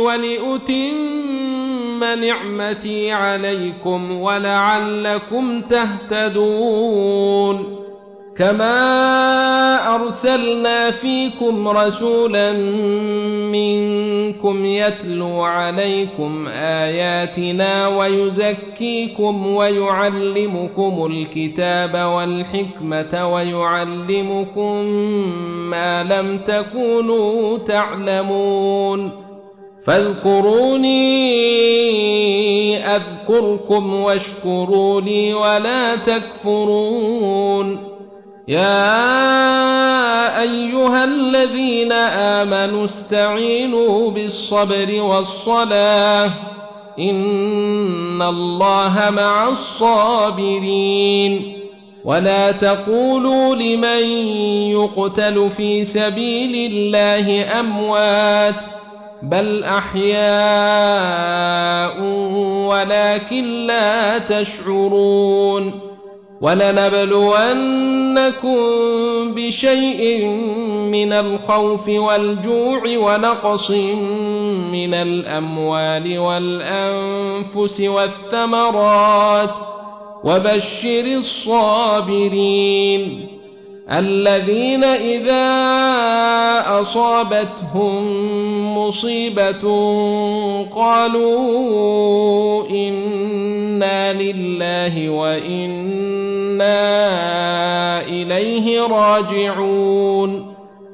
ولأتم نعمتي عليكم ولعلكم تهتدون كما أرسلنا فيكم رسولا منكم يتلو عليكم آياتنا ويزكيكم ويعلمكم الكتاب والحكمة ويعلمكم ما لم تكونوا تعلمون فاذكروني أذكركم واشكروا لي ولا تكفرون يا أيها الذين آمنوا استعينوا بالصبر والصلاة إن الله مع الصابرين ولا تقولوا لمن يقتل في سبيل الله أموات بل أحياء ولكن لا تشعرون ولنبلونكم بشيء من الخوف والجوع ونقص من الأموال والأنفس والثمرات وبشر الصابرين الذين إذا أصابتهم مصيبة قالوا إنا لله وإنا إليه راجعون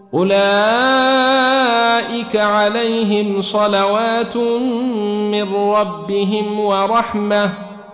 أولئك عليهم صلوات من ربهم ورحمة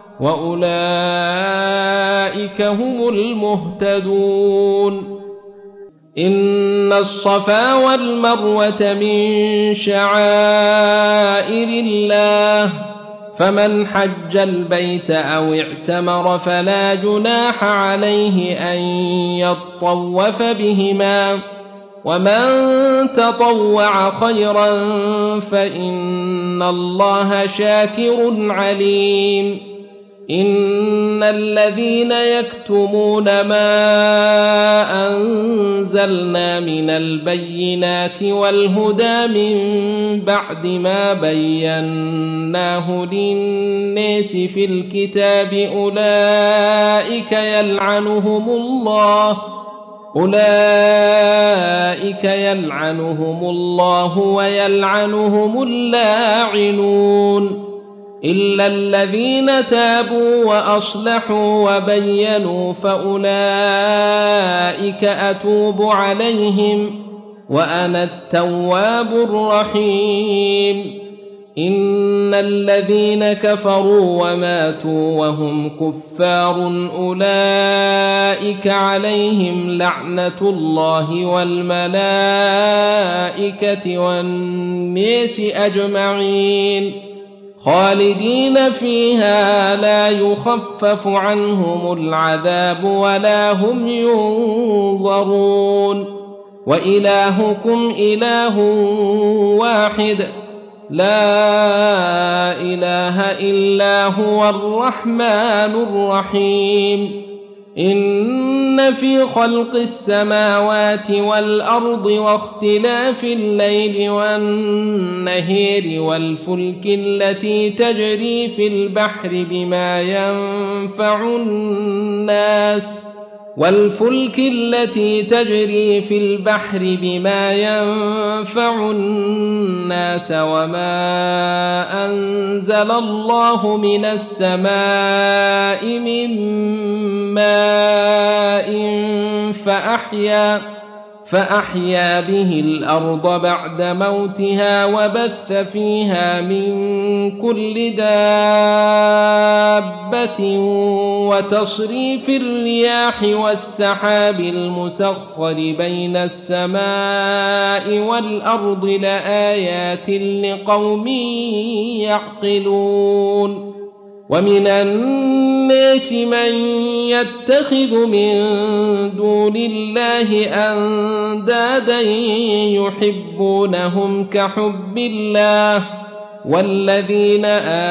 وأولئك هم المهتدون إن الصفا والمروة من شعائر الله فمن حج البيت أو اعتمر فلا جناح عليه أن يطوف بهما ومن تطوع خيرا فإن الله شاكر عليم إن الذين يكتمون ما أنزلنا من البينات والهدى من بعد ما بيناه للناس في الكتاب أولئك يلعنهم الله أولئك يلعنهم الله ويلعنهم اللاعنون إلا الذين تابوا وأصلحوا وبينوا فأولئك أتوب عليهم وأنا التواب الرحيم إن الذين كفروا وماتوا وهم كفار أولئك عليهم لعنة الله والملائكة والناس أجمعين خالدين فيها لا يخفف عنهم العذاب ولا هم ينظرون وإلهكم إله واحد لا إله إلا هو الرحمن الرحيم إن في خلق السماوات والأرض واختلاف الليل والنهار والفلك التي تجري في البحر بما ينفع الناس والفلك التي تجري في البحر بما ينفع الناس وما أنزل الله من السماء من ماء فأحيا فأحيا به الأرض بعد موتها وبث فيها من كل دابة وتصريف الرياح والسحاب المسخر بين السماء والأرض لآيات لقوم يعقلون ومن الناس من يتخذ من دون الله أندادا يحبونهم كحب الله والذين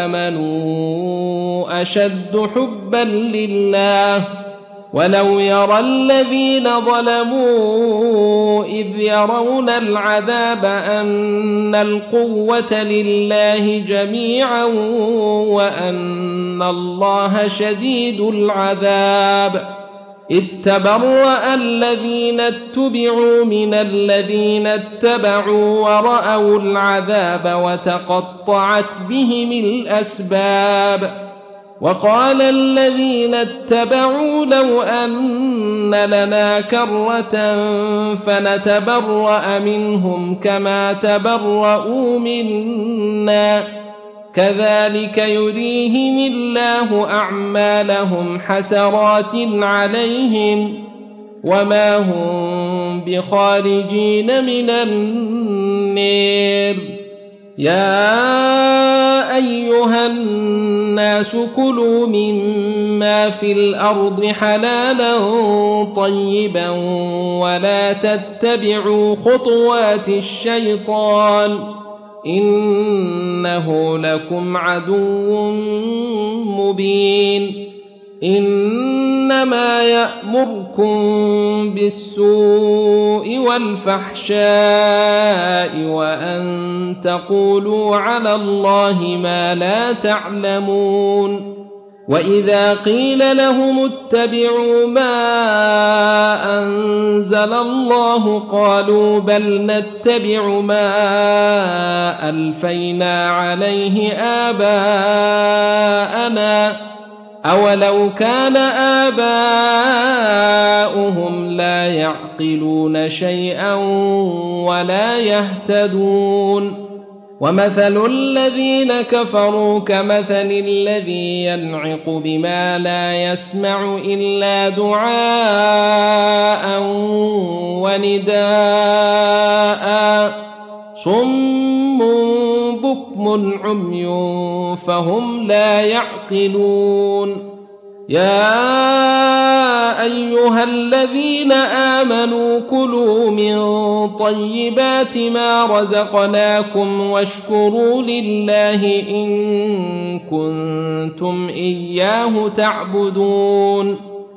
آمنوا أشد حبا لله ولو يرى الذين ظلموا إذ يرون العذاب أن القوة لله جميعا وأن الله شديد العذاب إذ تبرأ الذين اتبعوا من الذين اتبعوا ورأوا العذاب وتقطعت بهم الأسباب وقال الذين اتبعوا لو أن لنا كرة فنتبرأ منهم كما تبرؤوا منا كذلك يريهم الله أعمالهم حسرات عليهم وما هم بخارجين من النار يا أيها الناس كلوا مما في الأرض حلالا طيبا ولا تتبعوا خطوات الشيطان إنه لكم عدو مبين إنما يأمركم بالسوء والفحشاء وأن تقولوا على الله ما لا تعلمون وإذا قيل لهم اتبعوا ما أنزل الله قالوا بل نتبع ما ألفينا عليه آباءنا أولو كان آباؤهم لا يعقلون شيئا ولا يهتدون ومثل الذين كفروا كمثل الذي ينعق بما لا يسمع إلا دعاء ونداء صم بكم عمي فهم لا يعقلون يا أيها الذين آمنوا كلوا من طيبات ما رزقناكم واشكروا لله إن كنتم إياه تعبدون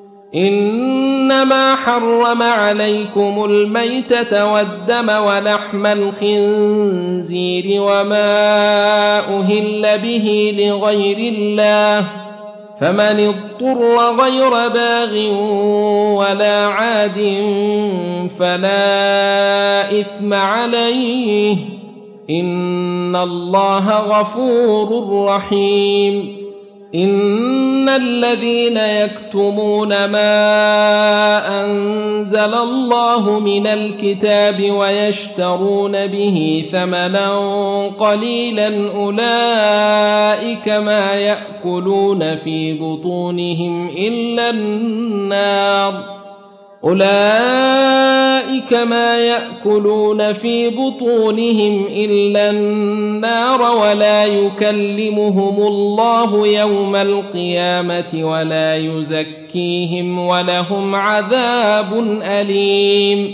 إنما حرم عليكم الميتة والدم ولحم الخنزير وما أهل به لغير الله فمن اضطر غير باغ ولا عاد فلا إثم عليه إن الله غفور رحيم إن الذين يكتمون ما أنزل الله من الكتاب ويشترون به ثمنا قليلا أولئك ما يأكلون في بطونهم إلا النار أولئك ما يأكلون في بطونهم إلا النار ولا يكلمهم الله يوم القيامة ولا يزكيهم ولهم عذاب أليم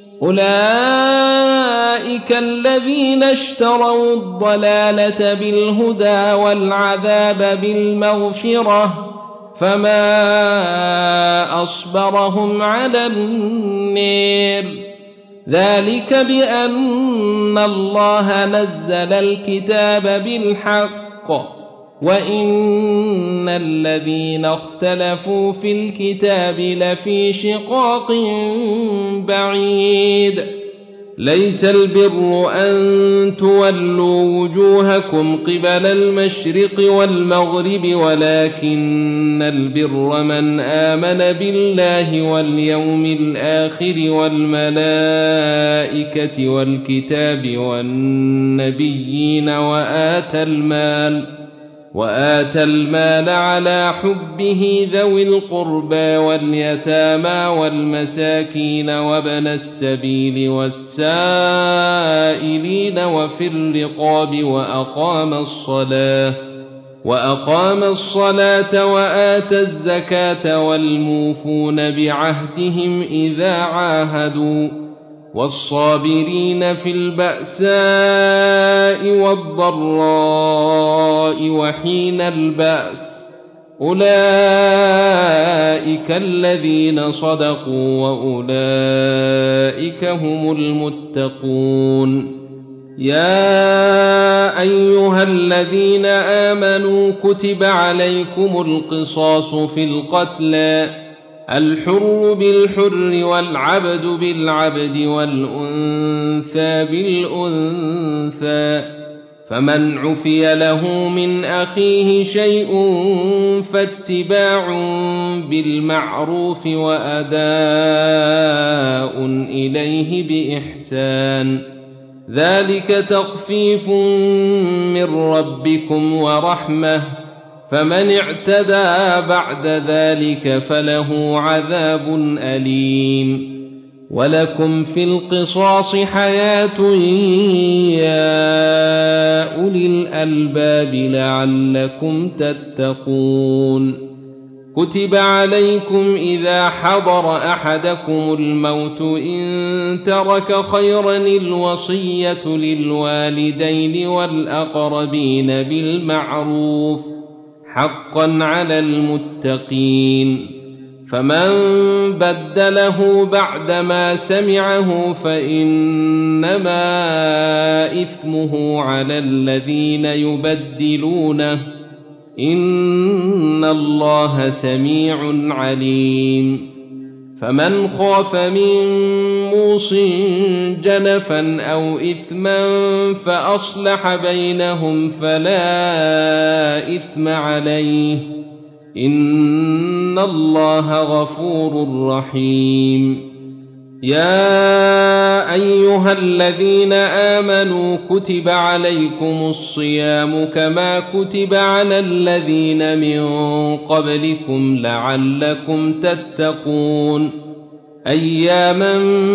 أولئك الذين اشتروا الضلالة بالهدى والعذاب بالمغفرة فما أصبرهم على النار ذلك بأن الله نزل الكتاب بالحق وإن الذين اختلفوا في الكتاب لفي شقاق بعيد ليس البر أن تولوا وجوهكم قبل المشرق والمغرب ولكن البر من آمن بالله واليوم الآخر والملائكة والكتاب والنبيين وآتى المال وآتى المال على حبه ذوي القربى واليتامى والمساكين وابن السبيل والسائلين وفي الرقاب وأقام الصلاة وأقام الصلاة وآتى الزكاة والموفون بعهدهم إذا عاهدوا والصابرين في البأساء والضراء وحين البأس أولئك الذين صدقوا وأولئك هم المتقون. يا أيها الذين آمنوا كتب عليكم القصاص في القتلى الحر بالحر والعبد بالعبد والأنثى بالأنثى فمن عفي له من أخيه شيء فاتباع بالمعروف وأداء إليه بإحسان ذلك تخفيف من ربكم ورحمة فمن اعتدى بعد ذلك فله عذاب أليم. ولكم في القصاص حياة يا أولي الألباب لعلكم تتقون. كتب عليكم إذا حضر أحدكم الموت إن ترك خيرا الوصية للوالدين والأقربين بالمعروف حقا على المتقين فمن بدله بعدما سمعه فإنما إثمه على الذين يبدلونه إن الله سميع عليم. فمن خاف من موص جنفا أو إثما فأصلح بينهم فلا إثم عليه إن الله غفور رحيم. يا أيها الذين آمنوا كتب عليكم الصيام كما كتب على الذين من قبلكم لعلكم تتقون أياما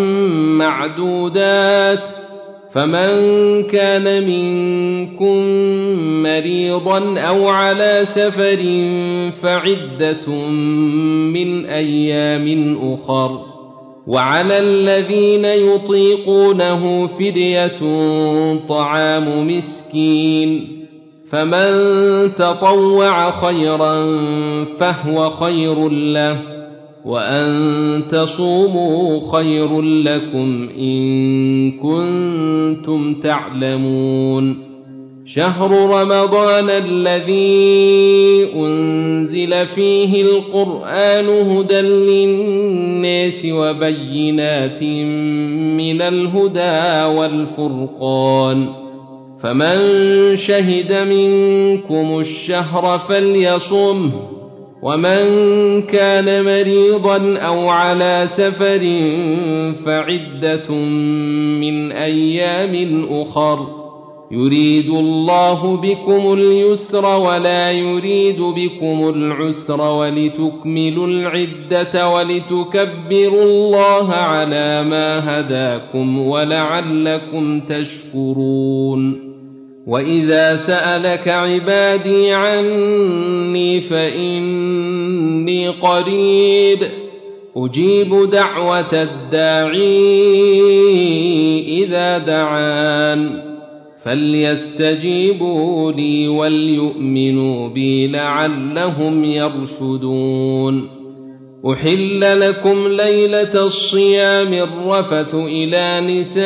معدودات فمن كان منكم مريضا أو على سفر فعدة من أيام أخر وعلى الذين يطيقونه فدية طعام مسكين فمن تطوع خيرا فهو خير له وأن تصوموا خير لكم إن كنتم تعلمون. شهر رمضان الذي أنزل فيه القرآن هدى للناس وبينات من الهدى والفرقان فمن شهد منكم الشهر فليصمه ومن كان مريضا أو على سفر فعدة من أيام أخر يريد الله بكم اليسر ولا يريد بكم العسر ولتكملوا العدة ولتكبروا الله على ما هداكم ولعلكم تشكرون. وإذا سألك عبادي عني فإني قريب أجيب دعوة الداعي إذا دعان فليستجيبوا لي وليؤمنوا بي لعلهم يرشدون. أحل لكم ليلة الصيام الرفث إلى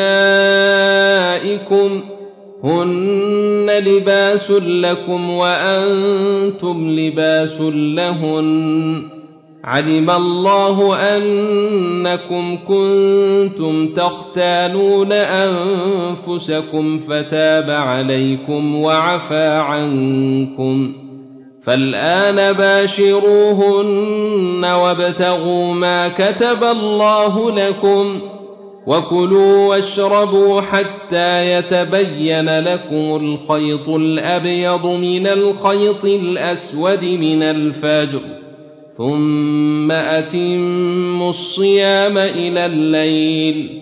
نسائكم هن لباس لكم وأنتم لباس لهن علم الله أنكم كنتم تختانون أنفسكم فتاب عليكم وعفى عنكم فالآن باشروهن وابتغوا ما كتب الله لكم وكلوا واشربوا حتى يتبين لكم الخيط الأبيض من الخيط الأسود من الفجر ثم أتموا الصيام إلى الليل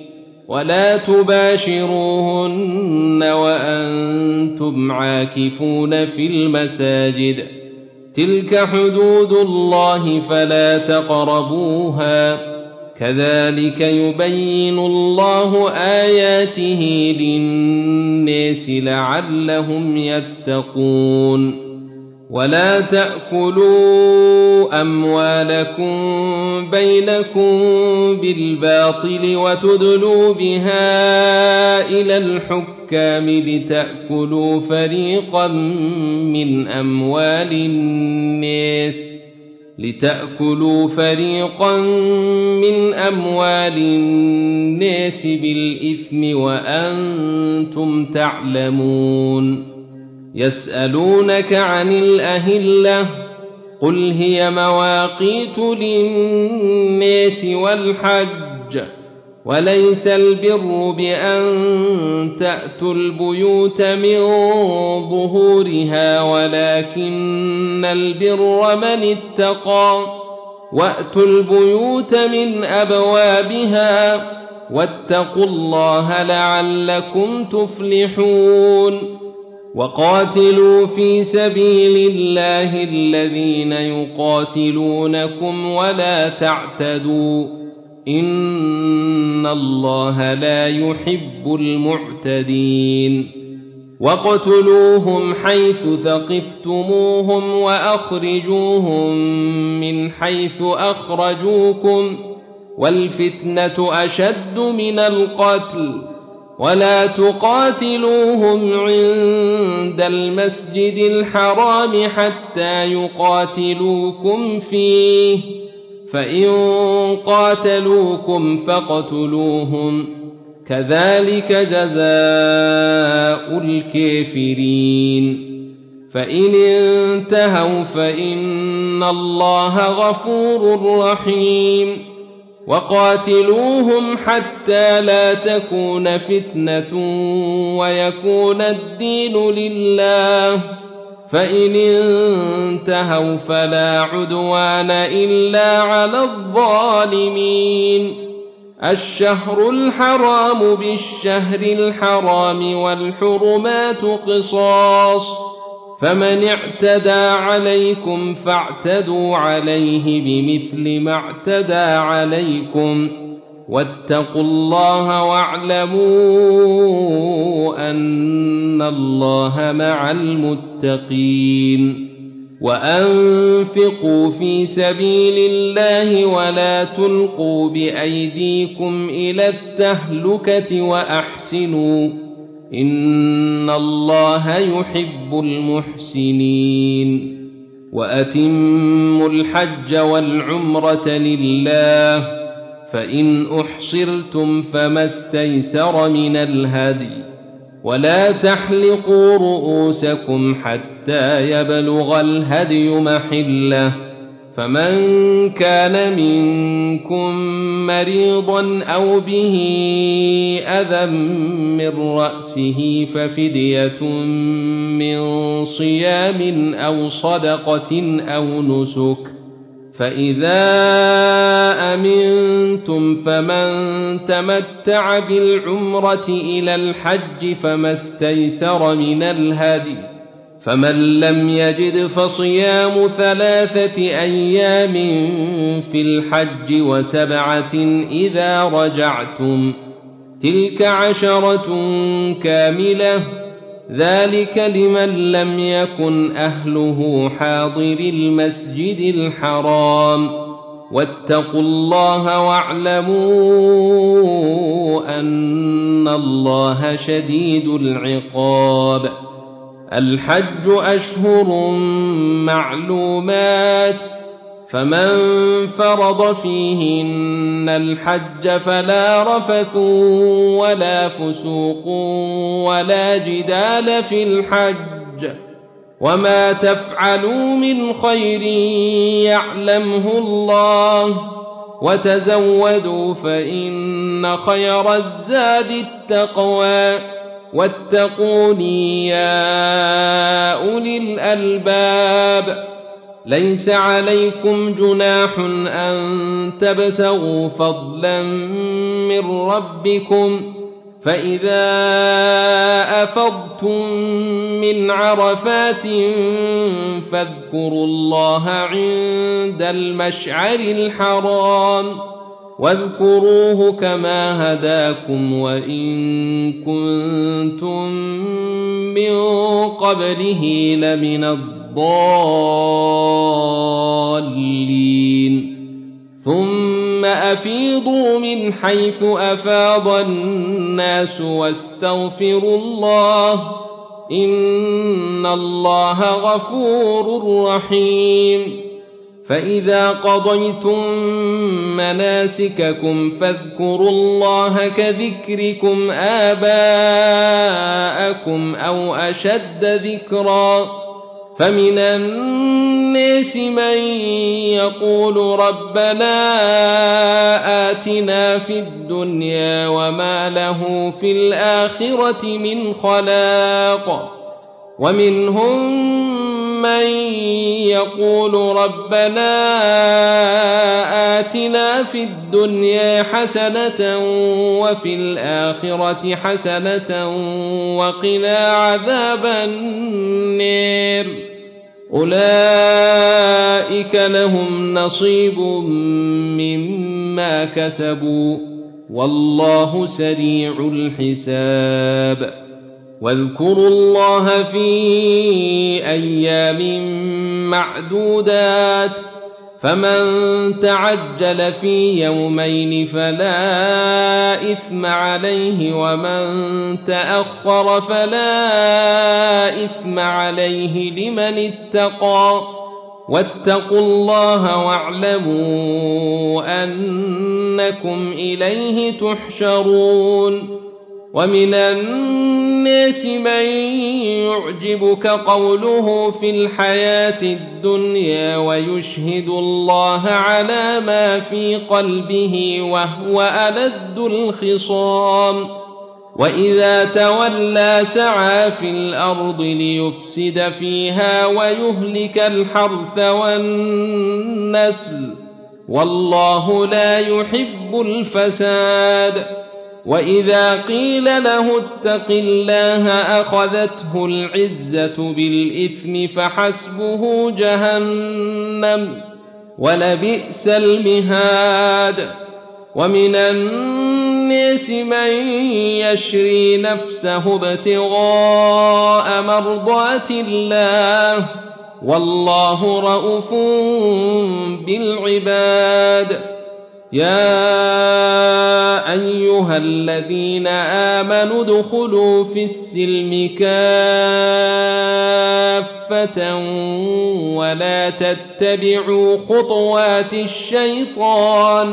ولا تباشروهن وأنتم عاكفون في المساجد تلك حدود الله فلا تقربوها كذلك يبين الله آياته للناس لعلهم يتقون ولا تأكلوا أموالكم بينكم بالباطل وتدلوا بها إلى الحكام لتأكلوا فريقا من أموال الناس لتأكلوا فريقا من أموال الناس بالإثم وأنتم تعلمون يسألونك عن الأهلة قل هي مواقيت للناس والحج وليس البر بأن تأتوا البيوت من ظهورها ولكن البر من اتقى وأتوا البيوت من أبوابها واتقوا الله لعلكم تفلحون وقاتلوا في سبيل الله الذين يقاتلونكم ولا تعتدوا إن الله لا يحب المعتدين وقتلوهم حيث ثقفتموهم وأخرجوهم من حيث أخرجوكم والفتنة أشد من القتل ولا تقاتلوهم عند المسجد الحرام حتى يقاتلوكم فيه فإن قاتلوكم فاقتلوهم كذلك جزاء الكافرين فإن انتهوا فإن الله غفور رحيم وقاتلوهم حتى لا تكون فتنة ويكون الدين لله فإن انتهوا فلا عدوان إلا على الظالمين الشهر الحرام بالشهر الحرام والحرمات قصاص فمن اعتدى عليكم فاعتدوا عليه بمثل ما اعتدى عليكم واتقوا الله واعلموا أن الله مع المتقين وأنفقوا في سبيل الله ولا تلقوا بأيديكم إلى التهلكة وأحسنوا إن الله يحب المحسنين وأتموا الحج والعمرة لله فإن أحصرتم فما استيسر من الهدي ولا تحلقوا رؤوسكم حتى يبلغ الهدي محله فمن كان منكم مريضا أو به أذى من رأسه ففدية من صيام أو صدقة أو نسك فإذا أمنتم فمن تمتع بالعمرة إلى الحج فما استيسر من الهدي فمن لم يجد فصيام ثلاثة أيام في الحج وسبعة إذا رجعتم تلك عشرة كاملة ذلك لمن لم يكن أهله حاضر المسجد الحرام واتقوا الله واعلموا أن الله شديد العقاب الحج أشهر معلومات فمن فرض فيهن الحج فلا رفث ولا فسوق ولا جدال في الحج وما تفعلوا من خير يعلمه الله وتزودوا فإن خير الزاد التقوى واتقوني يا أولي الألباب ليس عليكم جناح أن تبتغوا فضلا من ربكم فإذا أفضتم من عرفات فاذكروا الله عند المشعر الحرام واذكروه كما هداكم وإن كنتم من قبله لمن الضالين ثم أفيضوا من حيث أفاض الناس واستغفروا الله إن الله غفور رحيم فإذا قضيتم مناسككم فاذكروا الله كذكركم آباءكم أو أشد ذكرا فمن الناس من يقول ربنا آتنا في الدنيا وما له في الآخرة من خلاق ومنهم من يقول ربنا آتنا في الدنيا حسنة وفي الآخرة حسنة وقنا عذاب النار أولئك لهم نصيب مما كسبوا والله سريع الحساب واذكروا الله في أيام معدودات فمن تعجل في يومين فلا إثم عليه ومن تأخر فلا إثم عليه لمن اتقى واتقوا الله واعلموا أنكم إليه تحشرون ومن الناس من يعجبك قوله في الحياة الدنيا ويشهد الله على ما في قلبه وهو ألد الخصام وإذا تولى سعى في الأرض ليفسد فيها ويهلك الحرث والنسل والله لا يحب الفساد وإذا قيل له اتق الله أخذته العزة بالإثم فحسبه جهنم ولبئس المهاد ومن الناس من يشري نفسه ابتغاء مرضات الله والله رءوف بالعباد يا أيها الذين آمنوا ادخلوا في السلم كافة ولا تتبعوا خطوات الشيطان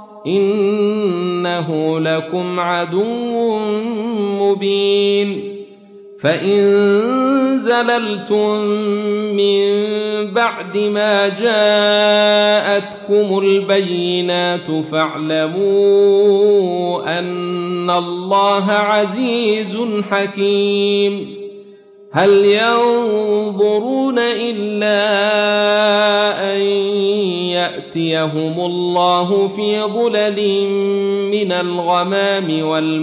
إنه لكم عدو مبين فإن زللتم من بعد ما جاءتكم البينات فاعلموا أن الله عزيز حكيم هل ينظرون إلا أن يأتيهم الله في ظلل من الغمام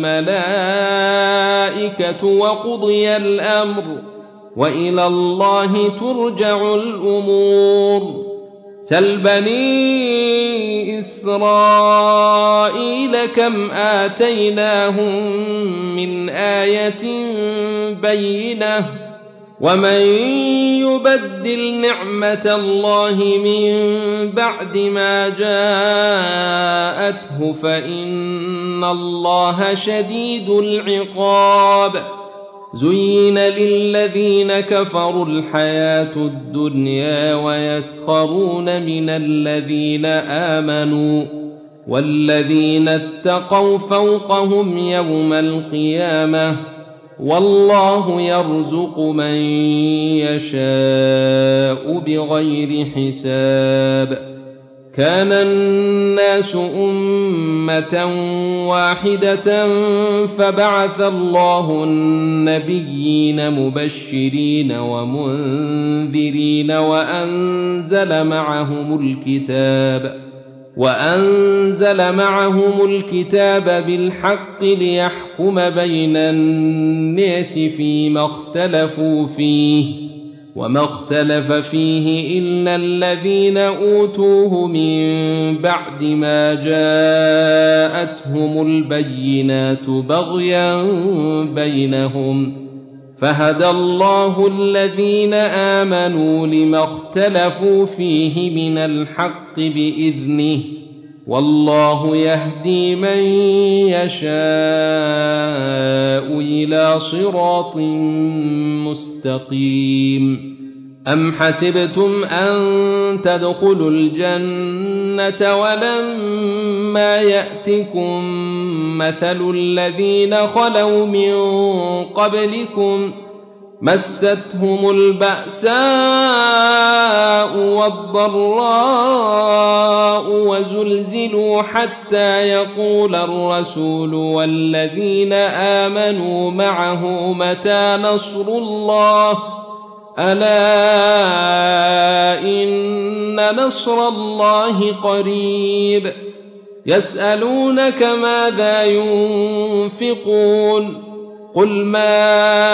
والملائكة وقضي الأمر وإلى الله ترجع الأمور سل بني إسرائيل كم آتيناهم من آية بينة ومن يبدل نعمة الله من بعد ما جاءته فإن الله شديد العقاب زين للذين كفروا الحياة الدنيا ويسخرون من الذين آمنوا والذين اتقوا فوقهم يوم القيامة والله يرزق من يشاء بغير حساب كان الناس أمة واحدة فبعث الله النبيين مبشرين ومنذرين وأنزل معهم الكتاب وأنزل معهم الكتاب بالحق ليحكم بين الناس فيما اختلفوا فيه وما اختلف فيه إلا الذين أوتوه من بعد ما جاءتهم البينات بغيا بينهم فهدى الله الذين آمنوا لما اختلفوا فيه من الحق بإذنه والله يهدي من يشاء إلى صراط مستقيم أم حسبتم أن تدخلوا الجنة ولما يأتكم مثل الذين خلوا من قبلكم مستهم البأساء والضراء وزلزلوا حتى يقول الرسول والذين آمنوا معه متى نصر الله ألا إن نصر الله قريب يسألونك ماذا ينفقون قل ما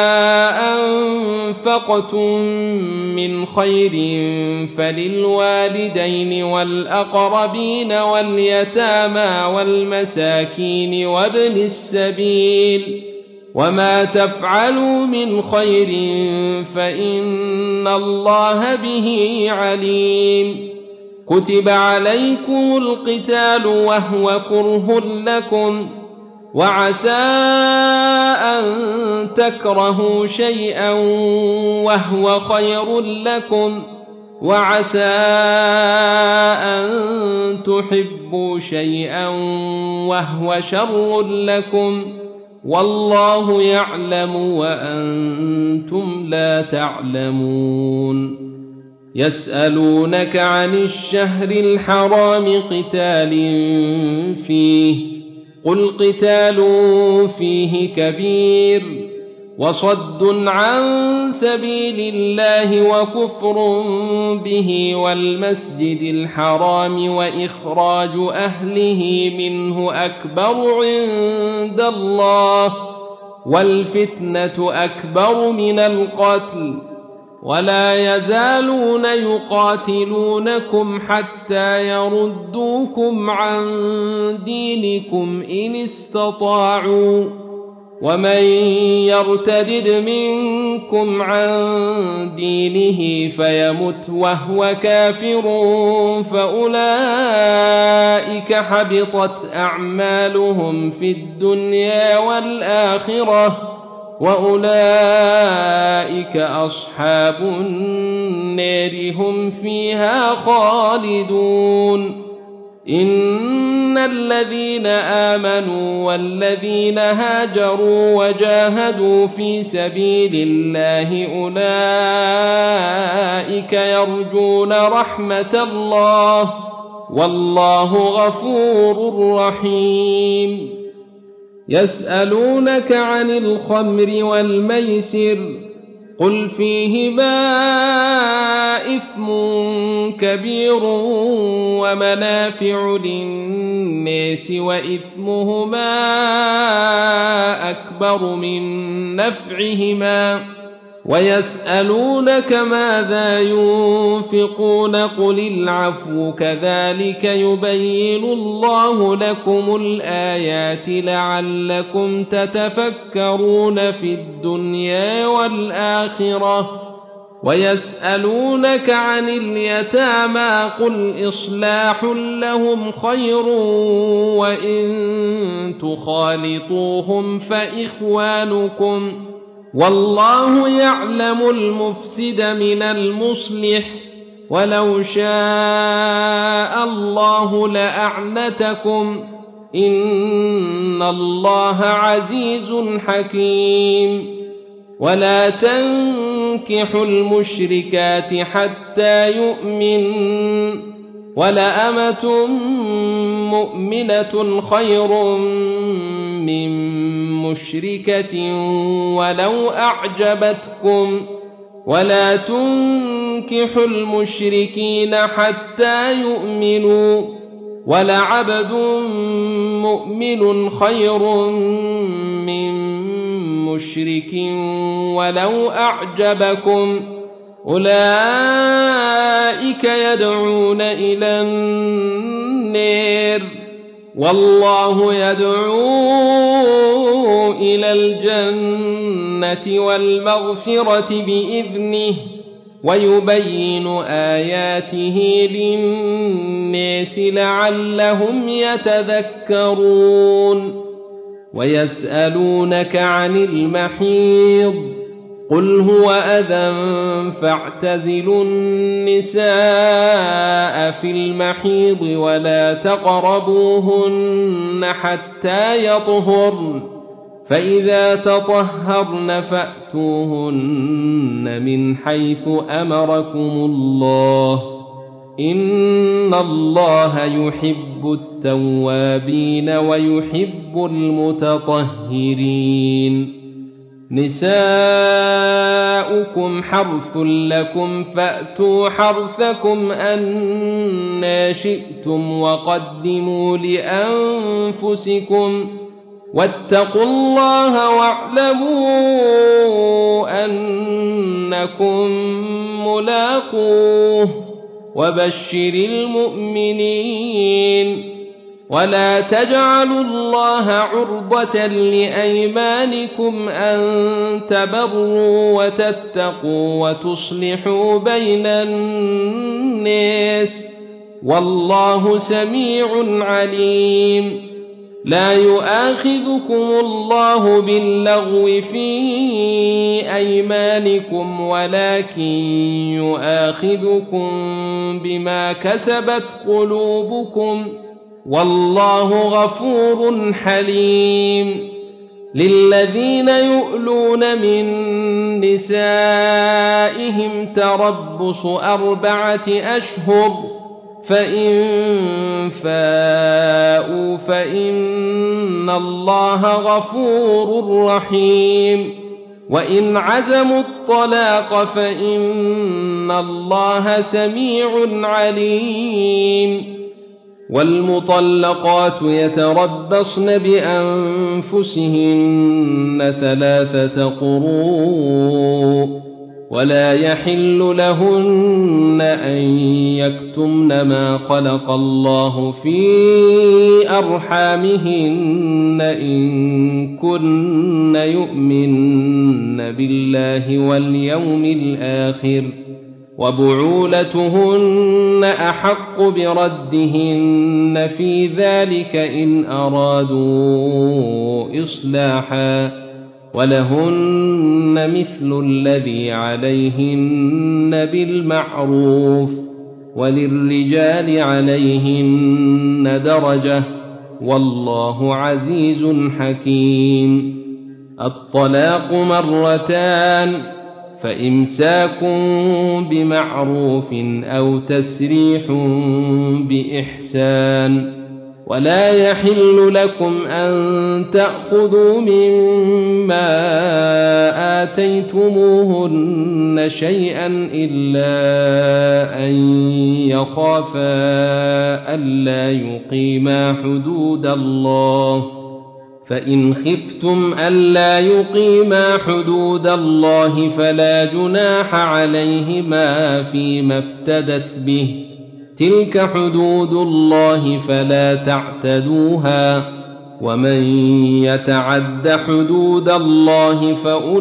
أنفقتم من خير فللوالدين والأقربين واليتامى والمساكين وابن السبيل وما تفعلوا من خير فإن الله به عليم كتب عليكم القتال وهو كره لكم وعسى أن تكرهوا شيئا وهو خير لكم وعسى أن تحبوا شيئا وهو شر لكم والله يعلم وأنتم لا تعلمون يسألونك عن الشهر الحرام قتال فيه قل قتال فيه كبير وصد عن سبيل الله وكفر به والمسجد الحرام وإخراج أهله منه أكبر عند الله والفتنة أكبر من القتل ولا يزالون يقاتلونكم حتى يردوكم عن دينكم إن استطاعوا ومن يرتد منكم عن دينه فيمت وهو كافر فأولئك حبطت أعمالهم في الدنيا والآخرة وأولئك أصحاب النار هم فيها خالدون إن الذين آمنوا والذين هاجروا وجاهدوا في سبيل الله أولئك يرجون رحمة الله والله غفور رحيم يسألونك عن الخمر والميسر قل فيهما إثم كبير ومنافع للناس وإثمهما أكبر من نفعهما ويسألونك ماذا ينفقون قل العفو كذلك يبين الله لكم الآيات لعلكم تتفكرون في الدنيا والآخرة ويسألونك عن اليتامى قل إصلاح لهم خير وإن تخالطوهم فإخوانكم والله يعلم المفسد من المصلح ولو شاء الله لأعنتكم إن الله عزيز حكيم ولا تنكحوا المشركات حتى يؤمن ولأمة مؤمنة خير من مشركة ولو أعجبتكم ولا تنكحوا المشركين حتى يؤمنوا ولعبد مؤمن خير من مشرك ولو أعجبكم أولئك يدعون إلى النار والله يدعو إلى الجنة والمغفرة بإذنه ويبين آياته للناس لعلهم يتذكرون ويسألونك عن المحيض قل هو أذى فاعتزلوا النساء في المحيض ولا تقربوهن حتى يطهرن فإذا تطهرن فأتوهن من حيث أمركم الله إن الله يحب التوابين ويحب المتطهرين نساؤكم حرث لكم فأتوا حرثكم أنى شئتم وقدموا لأنفسكم واتقوا الله واعلموا أنكم ملاقوه وبشر المؤمنين ولا تجعلوا الله عرضة لأيمانكم أن تبروا وتتقوا وتصلحوا بين الناس والله سميع عليم لا يؤاخذكم الله باللغو في أيمانكم ولكن يؤاخذكم بما كسبت قلوبكم والله غفور حليم للذين يؤلون من نسائهم تربص أربعة أشهر فإن فاءوا فإن الله غفور رحيم وإن عزموا الطلاق فإن الله سميع عليم والمطلقات يتربصن بأنفسهن ثلاثة قروء ولا يحل لهن أن يكتمن ما خلق الله في أرحامهن إن كن يؤمن بالله واليوم الآخر وبعولتهن أحق بردهن في ذلك إن أرادوا إصلاحا ولهن مثل الذي عليهن بالمعروف وللرجال عليهن درجة والله عزيز حكيم الطلاق مرتان فإمساك بمعروف أو تسريح بإحسان ولا يحل لكم أن تأخذوا مما آتيتموهن شيئا إلا أن يخافا ألا يقيما حدود الله فإن خفتم ألا يقيما حدود الله فلا جناح عليهما فيما افتدت به تلك حدود الله فلا تعتدوها ومن يتعد حدود الله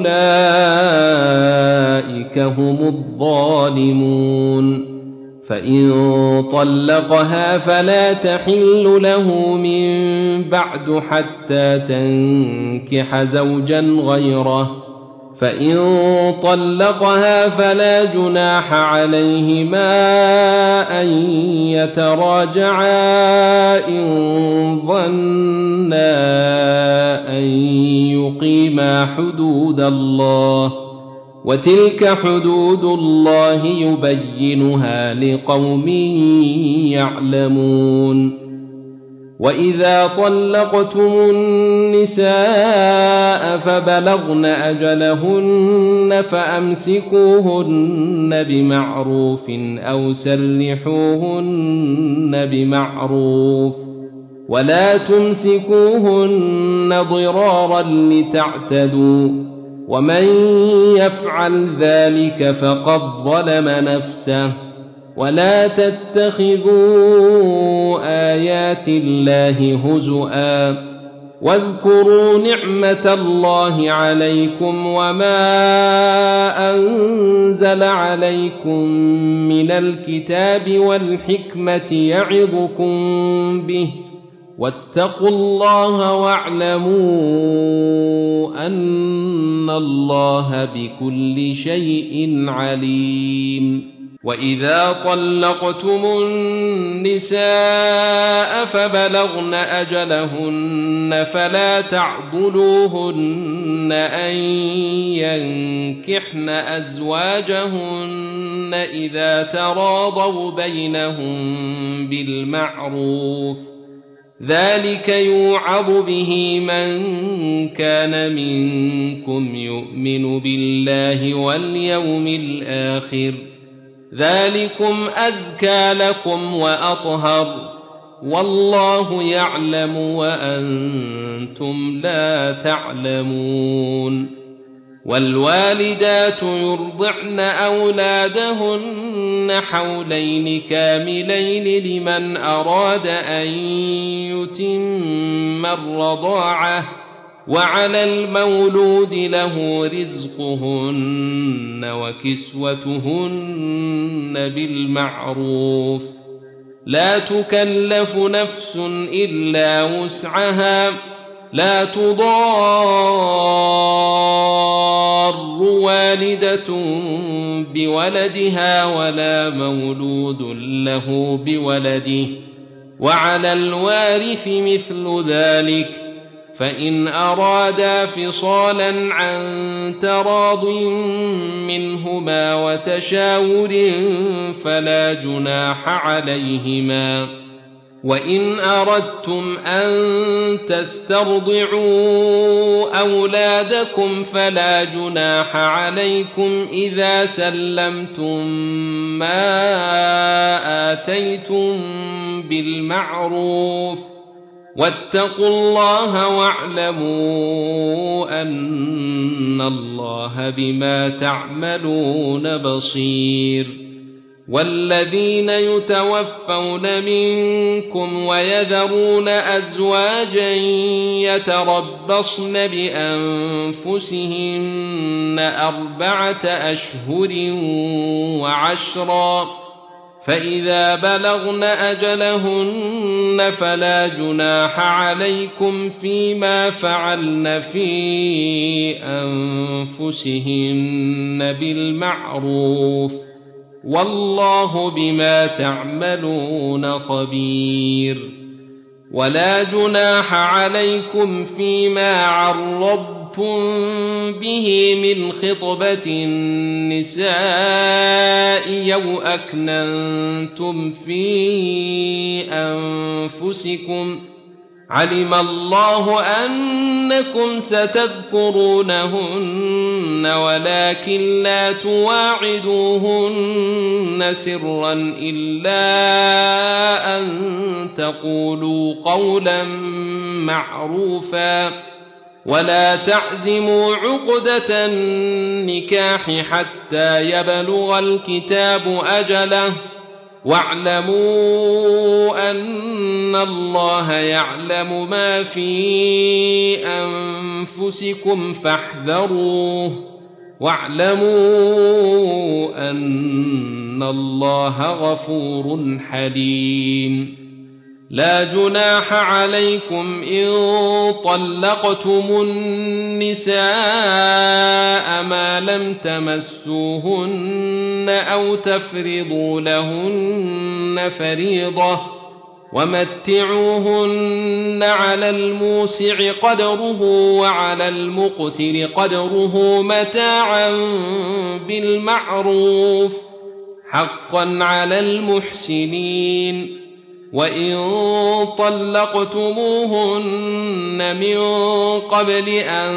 فأولئك هم الظالمون فإن طلقها فلا تحل له من بعد حتى تنكح زوجا غيره فإن طلقها فلا جناح عليهما أن يتراجعا إن ظنا أن يقيما حدود الله وتلك حدود الله يبينها لقوم يعلمون وإذا طلقتم النساء فبلغن أجلهن فأمسكوهن بمعروف أو سرحوهن بمعروف ولا تمسكوهن ضرارا لتعتدوا ومن يفعل ذلك فقد ظلم نفسه ولا تتخذوا آيات الله هزؤا واذكروا نعمة الله عليكم وما أنزل عليكم من الكتاب والحكمة يعظكم به واتقوا الله واعلموا أن الله بكل شيء عليم وإذا طلقتم النساء فبلغن أجلهن فلا تعضلوهن أن ينكحن أزواجهن إذا تراضوا بينهم بالمعروف ذلك يوعظ به من كان منكم يؤمن بالله واليوم الآخر ذلكم أزكى لكم وأطهر والله يعلم وأنتم لا تعلمون والوالدات يرضعن أولادهن حولين كاملين لمن أراد أن يتم الرضاعة وعلى المولود له رزقهن وكسوتهن بالمعروف لا تكلف نفس إلا وسعها لا تضار والدة بولدها ولا مولود له بولده وعلى الوارث مثل ذلك فإن أرادا فصالا عن تراض منهما وتشاور فلا جناح عليهما وإن أردتم أن تسترضعوا أولادكم فلا جناح عليكم إذا سلمتم ما آتيتم بالمعروف واتقوا الله واعلموا أن الله بما تعملون بصير والذين يتوفون منكم ويذرون أزواجا يتربصن بأنفسهن أربعة أشهر وعشرا فإذا بلغن أجلهن فلا جناح عليكم فيما فعلن في أنفسهن بالمعروف والله بما تعملون خبير ولا جناح عليكم فيما عرضتم به من خطبة النساء أو أكننتم في أنفسكم علم الله أنكم ستذكرونهن ولكن لا تواعدوهن سرا إلا أن تقولوا قولا معروفا ولا تعزموا عقدة النكاح حتى يبلغ الكتاب أجله واعلموا أن الله يعلم ما في أنفسكم فاحذروه واعلموا أن الله غفور حليم لا جناح عليكم إن طلقتم النساء ما لم تمسوهن أو تفرضوا لهن فريضة ومتعوهن على الموسع قدره وعلى المقتر قدره متاعا بالمعروف حقا على المحسنين. وإن طلقتموهن من قبل أن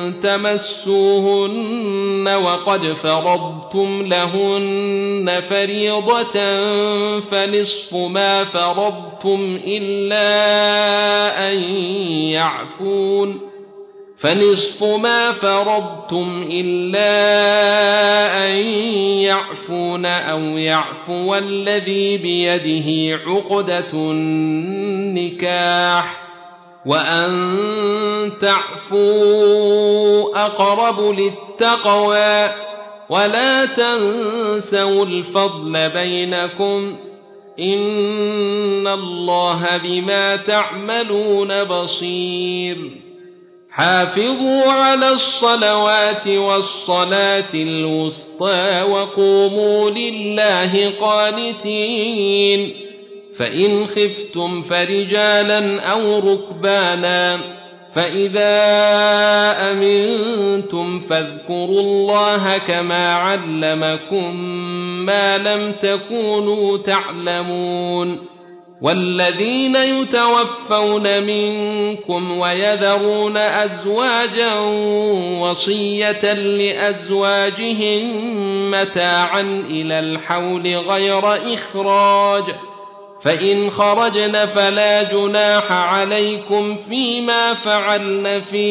تمسوهن وقد فرضتم لهن فريضة فنصف ما فرضتم إلا أن يعفون فنصف ما فرضتم إلا أن يعفون أو يعفو الذي بيده عقدة النكاح وأن تعفوا أقرب للتقوى ولا تنسوا الفضل بينكم إن الله بما تعملون بصير. حافظوا على الصلوات والصلاة الوسطى وقوموا لله قانتين. فإن خفتم فرجالا أو ركبانا فإذا أمنتم فاذكروا الله كما علمكم ما لم تكونوا تعلمون. والذين يتوفون منكم ويذرون أزواجا وصية لأزواجهم متاعا إلى الحول غير إخراج فإن خرجن فلا جناح عليكم فيما فعلن في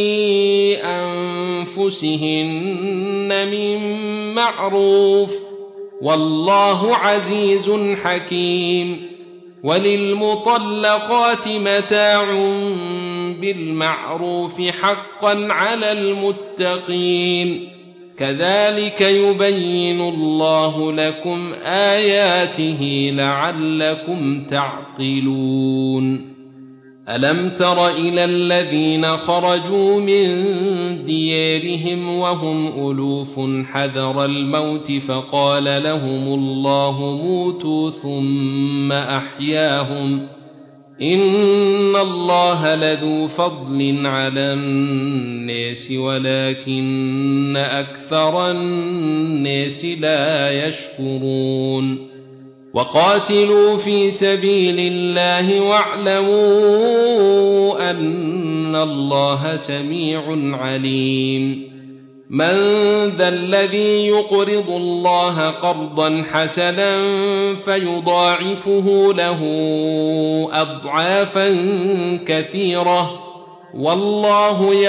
أنفسهن من معروف والله عزيز حكيم. وللمطلقات متاع بالمعروف حقا على المتقين كذلك يبين الله لكم آياته لعلكم تعقلون. ألم تر إلى الذين خرجوا من ديارهم وهم ألوف حذر الموت فقال لهم الله موتوا ثم أحياهم إن الله لذو فضل على الناس ولكن أكثر الناس لا يشكرون. وقاتلوا في سبيل الله واعلموا أن الله سميع عليم. من ذا الذي يقرض الله قرضا حسنا فيضاعفه له أضعافا كثيرة والله